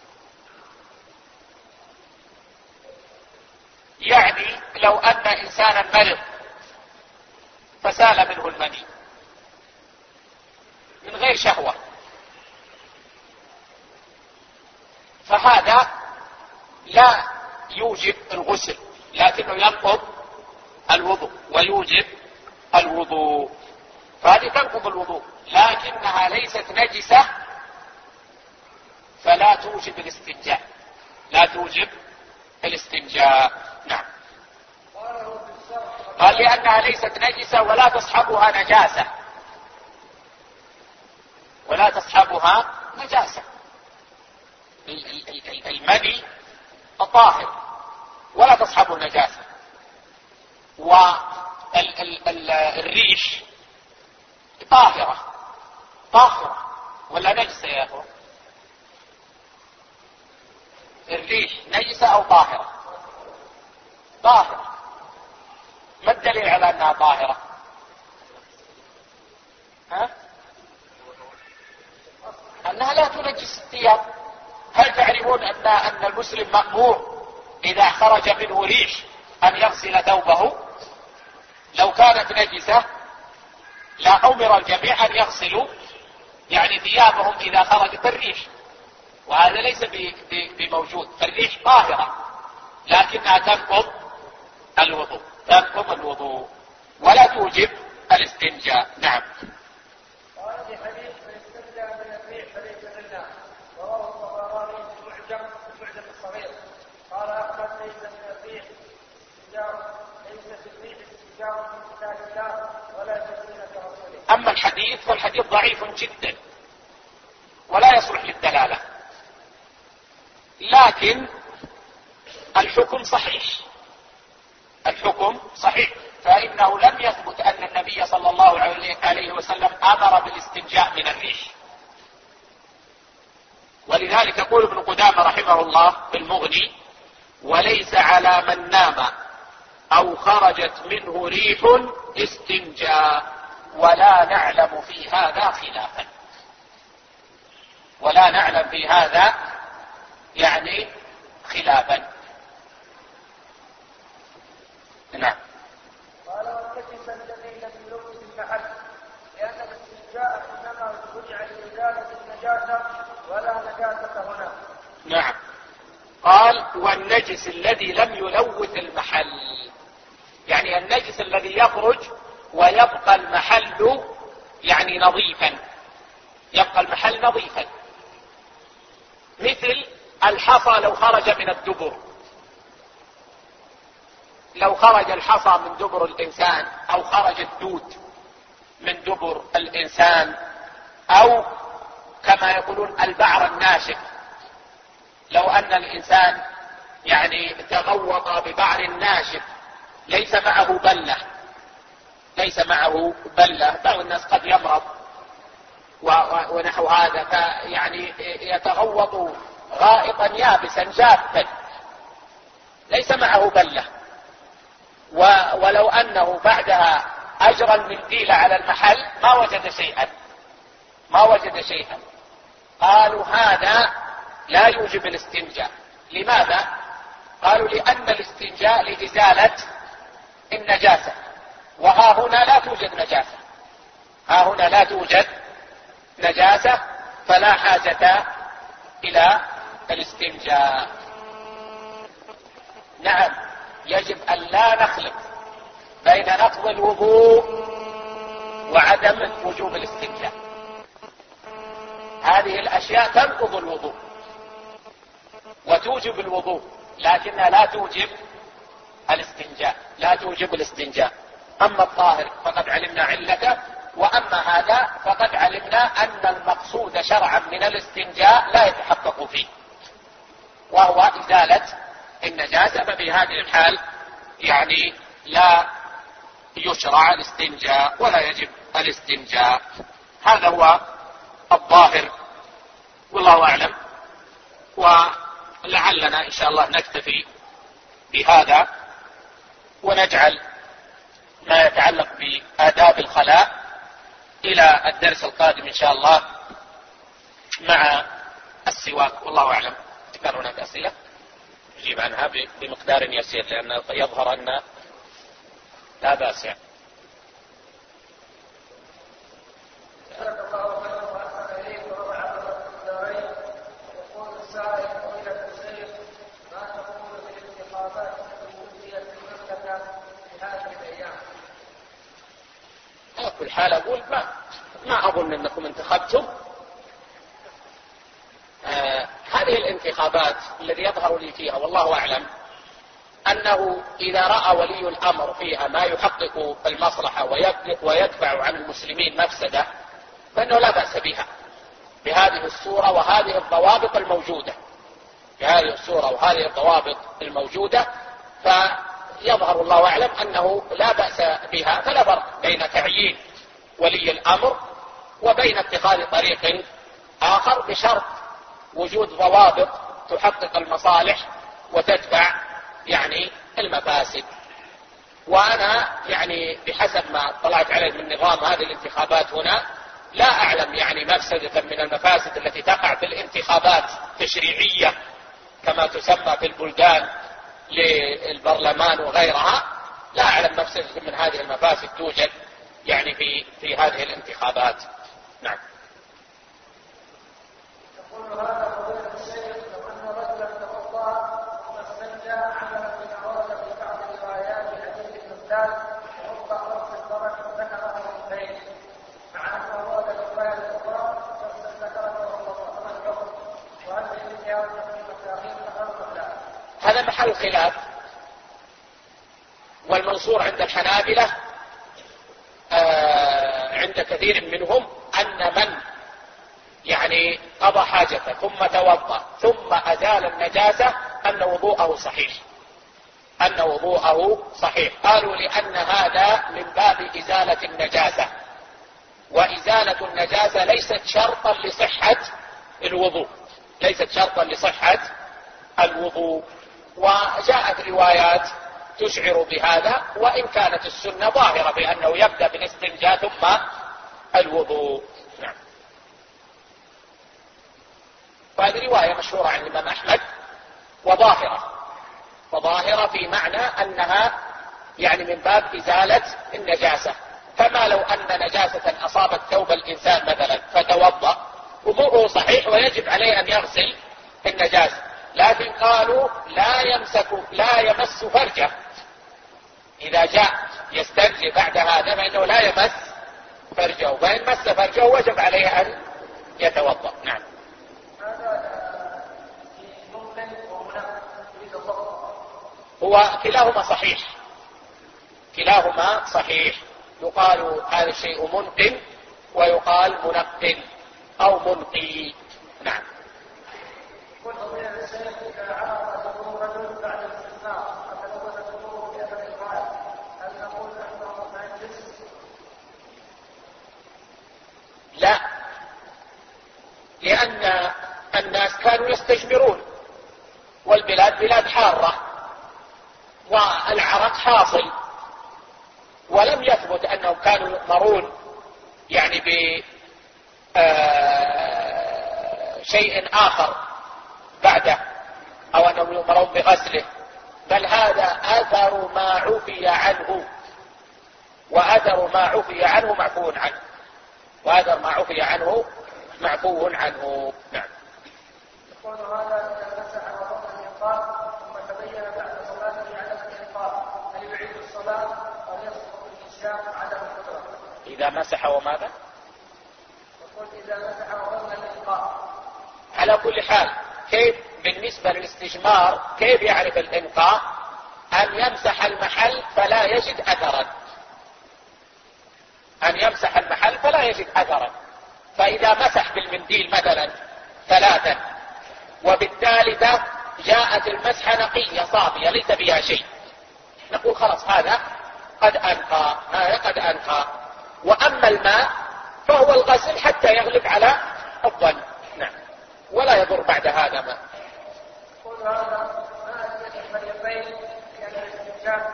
يعني لو أن إنسانا مرض فسال منه المني من غير شهوة، فهذا لا يوجب الغسل، لكنه ينقض الوضوء ويوجب الوضوء، فهذه تنقض الوضوء، لكنها ليست نجسة فلا توجب الاستنجاء، لا توجب الاستنجاء. نعم. قال: لأنها ليست نجسة ولا تصحبها نجاسة، ولا تصحبها نجاسة. المني طاهر ولا تصحبه النجاسة، والريش طاهرة ولا نجسة يا أخوة؟ الريش نجسة أو طاهرة؟ طاهرة. ما الدليل على أنها طاهرة؟ أنها لا تنجس الثياب. هل تعلمون أن المسلم مأمور إذا خرج منه ريش أن يغسل ثوبه؟ لو كانت نجسة لا أمر الجميع أن يغسلوا يعني ثيابهم إذا خرجت الريش، وهذا ليس بموجود. فالريش طاهرة لكنها تنقض الوضوء ولا توجب الاستنجاء. نعم. قال: في حديث: من استنجى من الريح فليس منا، رواه الطبراني في المعجم الصغير. قال أحمد: ليس من الريح استنجاء، ليس في الريح استنجاء من كتاب الله ولا سنة رسوله. أما الحديث فالحديث ضعيف جدا ولا يصلح للدلالة، لكن الحكم صحيح، فإنه لم يثبت أن النبي صلى الله عليه وسلم أمر بالاستنجاء من الريش. ولذلك يقول ابن قدامة رحمه الله في المغني: وليس على من نام أو خرجت منه ريح استنجاء، ولا نعلم في هذا خلافا، ولا نعلم في هذا يعني خلافا. نعم. قال: والكتف الجميل من لبس المحل، لأن الاستنجاء إنما شرع لإزالة النجاسة ولا نجاسة هنا. نعم. قال والنجس الذي لم يلوث المحل، يعني النجس الذي يخرج ويبقى المحل يعني نظيفا، يبقى المحل نظيفا، مثل الحصى لو خرج من الدبر، لو خرج الحصى من دبر الإنسان أو خرج الدود من دبر الإنسان، أو كما يقولون البعر الناشف، لو أن الإنسان يعني تغوط ببعر ناشف ليس معه بلة، ليس معه بلة، بعض الناس قد يمرض ونحو هذا، فيعني يتغوط غائطا يابسا جافا ليس معه بلة، ولو أنه بعدها أجرى المنديل على المحل ما وجد شيئا، قالوا هذا لا يوجب الاستنجاء. لماذا؟ قالوا لأن الاستنجاء لإزالة النجاسة، وها هنا لا توجد نجاسة، ها هنا لا توجد نجاسة، فلا حاجة إلى الاستنجاء. نعم، يجب أن لا نخلط بين نقض الوضوء وعدم وجوب الاستنجاء، هذه الأشياء تنقض الوضوء وتوجب الوضوء، لكنها لا توجب الاستنجاء، لا توجب الاستنجاء. أما الطاهر فقد علمنا علته، وأما هذا فقد علمنا أن المقصود شرعا من الاستنجاء لا يتحقق فيه، وهو إزالة النجاسة، ففي هذه الحال يعني لا يشرع الاستنجاء ولا يجب الاستنجاء. هذا هو الظاهر والله أعلم، ولعلنا إن شاء الله نكتفي بهذا ونجعل ما يتعلق بآداب الخلاء إلى الدرس القادم إن شاء الله مع السواك، والله أعلم. كان هناك أسئلة نجيب عنها بمقدار يسير، لأن يظهر أن لا بأس يعني. كل حال أقول ما أظن أنكم انتخبتم. هذه الانتخابات الذي يظهر لي فيها والله أعلم أنه إذا رأى ولي الأمر فيها ما يحقق المصلحة ويدفع عن المسلمين مفسدة فإنه لا بأس بها بهذه الصورة وهذه الضوابط الموجودة، بهذه الصورة وهذه الضوابط الموجودة، فيظهر الله أعلم أنه لا بأس بها. فلا فرق بين تعيين ولي الأمر وبين اتخاذ طريق آخر بشرط وجود ضوابط تحقق المصالح وتدفع يعني المفاسد. وأنا يعني بحسب ما اطلعت عليه من نظام هذه الانتخابات هنا لا أعلم يعني مفسدة من المفاسد التي تقع في الانتخابات التشريعية كما تسمى في البلدان للبرلمان وغيرها، لا أعلم مفسدة من هذه المفاسد توجد يعني في هذه الانتخابات. نعم. يقول هذا فضيلة الشيخ لو أن رجلا توضأ ثم استنجى عملا بما ورد في بعض الروايات حديث المثال توضأ رأس الفرج وذكره الاثنين، مع أنه ورد في الرواية الأخرى شخصا ذكره وهو الحكم، وهل في مثل هذا المفاهيم تفرق لا؟ هذا محل خلاف، والمنصور عند الحنابلة عند كثير منهم أن من يعني قضى حاجته ثم توضأ ثم أزال النجاسة أن وضوءه صحيح، أن وضوءه صحيح. قالوا لأن هذا من باب إزالة النجاسة، وإزالة النجاسة ليست شرطا لصحة الوضوء، ليست شرطا لصحة الوضوء. وجاءت روايات تشعر بهذا، وإن كانت السنة ظاهرة بأنه يبدأ بالاستنجاء ثم الوضوء. نعم. وهذه رواية مشهورة عن الإمام أحمد وظاهرة في معنى أنها يعني من باب إزالة النجاسة. كما لو أن نجاسة أصابت ثوب الإنسان مثلا فتوضأ وضوءه صحيح ويجب عليه أن يغسل النجاسة، لكن قالوا لا يمس فرجه. إذا جاء يستنجي بعد هذا فإنه لا يمس فرجه، فإن مس فرجه وجب عليه أن يتوضأ. نعم. هو كلاهما صحيح، كلاهما صحيح. يقال هذا الشيء منقن ويقال منقن أو منقي. نعم. لا، لأن الناس كانوا يستجمرون، والبلاد بلاد حارة والعرق حاصل، ولم يثبت أنهم كانوا يؤمرون يعني بشيء آخر بعده أو أنهم يؤمرون بغسله، بل هذا أثر ما عفي عنه، وأثر ما عفي عنه معفو عنه، وأثر ما عفي عنه معفو عنه. نعم. يقول هذا إذا مسح وضم الإنقاذ ثم تبين بعد صلاته عدم الإنقاذ هل يعيد الصلاة أو يسقط الإسلام عدم القدرة؟ إذا مسح وماذا؟ يقول إذا مسح وضم الإنقاذ. على كل حال، كيف بالنسبة للاستجمار كيف يعرف الإنقاء؟ أن يمسح المحل فلا يجد أثرا، أن يمسح المحل فلا يجد أثرا. فإذا مسح بالمنديل مثلا 3 وبالثالثة جاءت المسحة نقية صافية ليس فيها شيء، نقول خلاص هذا قد أنقى، هذا قد أنقى. وأما الماء فهو الغسل حتى يغلب على الظن. نعم. ولا يضر بعد هذا ماء. يقول هذا ما أثبت الفريقين لأن الاستنجاء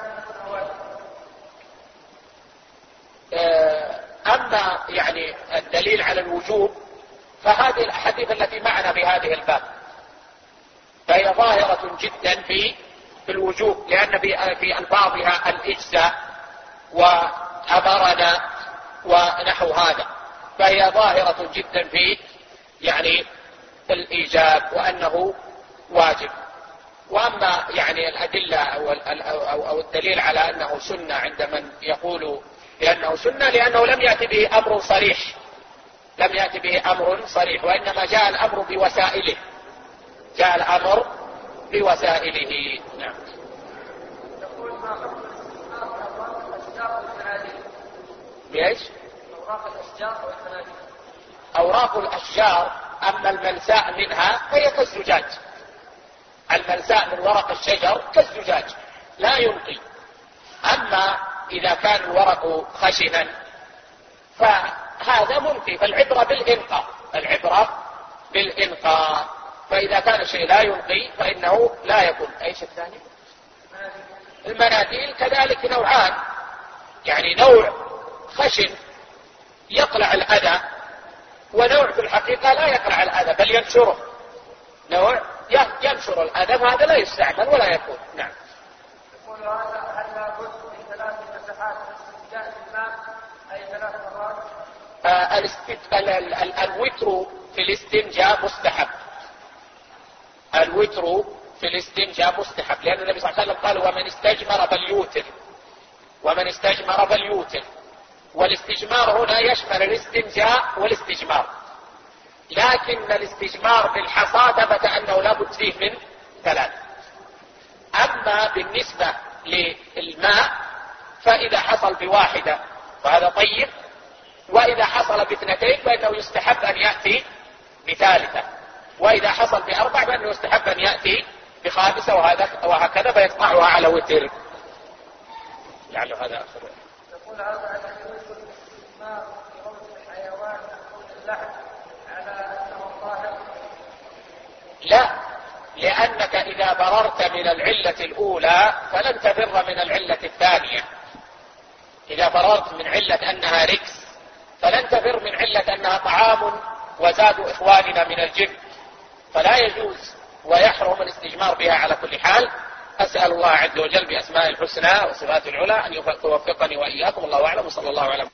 أما يعني الدليل على الوجوب فهذه الأحاديث التي معنا في هذه الباب فهي ظاهرة جدا في الوجوب، لأن في ألفاظها الإجزاء وأمرنا ونحو هذا، فهي ظاهرة جدا في يعني الإيجاب وأنه واجب. وأما يعني الأدلة أو الدليل على أنه سنة عند من يقول لأنه سنة، لأنه لم يأتي به أمر صريح، لم يأتي به أمر صريح، وإنما جاء الأمر بوسائله، جاء الأمر بوسائله. نعم. يقول ما حكم الاستثمار في أوراق الأشجار والمناديل؟ ليش؟ أوراق الأشجار والمناديل. أوراق الأشجار أما الملساء منها فهي كالزجاج، الملساء من ورق الشجر كالزجاج لا ينقي. أما إذا كان الورق خشنا فهذا منقي، فالعبرة بالإنقاء، العبرة بالإنقاء. فإذا كان الشيء لا ينقي فإنه لا يكون. أيش الثاني؟ المناديل كذلك نوعان، يعني نوع خشن يقلع الأذى، ونوع في الحقيقة لا يقلع الأذى بل ينشره، نوع ينشر الأذى، فهذا لا يستعمل ولا يكون. نعم. يقول هذا هل لابد من 3 مسحات استنجاء بالماء أي 3 مرات؟ الوتر في الاستنجاء مستحب، الوتر في الاستنجاء مستحب، لأن النبي صلى الله عليه وسلم قال ومن استجمر فليوتر، ومن استجمر فليوتر. والاستجمار هنا يشمل الاستنجاء والاستجمار، لكن الاستجمار بالحصى ثبت أنه لا بد فيه من 3. أما بالنسبة للماء فإذا حصل ب1 فهذا طيب، وإذا حصل ب2 فإنه يستحب أن يأتي ب3، وإذا حصل ب4 فإنه يستحب أن يأتي ب5، وهكذا فيقطعها على وتر. لعل هذا آخر. يقول هذا أن يوجد الاستثمار في موت الحيوان يأكل اللحم على أنه طاهر؟ لا، لأنك إذا بررت من العلة الأولى فلن تبر من العلة الثانية. إذا بررت من علة أنها ركس فلن تبر من علة أنها طعام وزاد إخواننا من الجن، فلا يجوز ويحرم الاستجمار بها على كل حال. أسأل الله عز وجل بأسماء الحسنى وصفات العلى أن يوفقني وإياكم. الله أعلم، وصلى الله على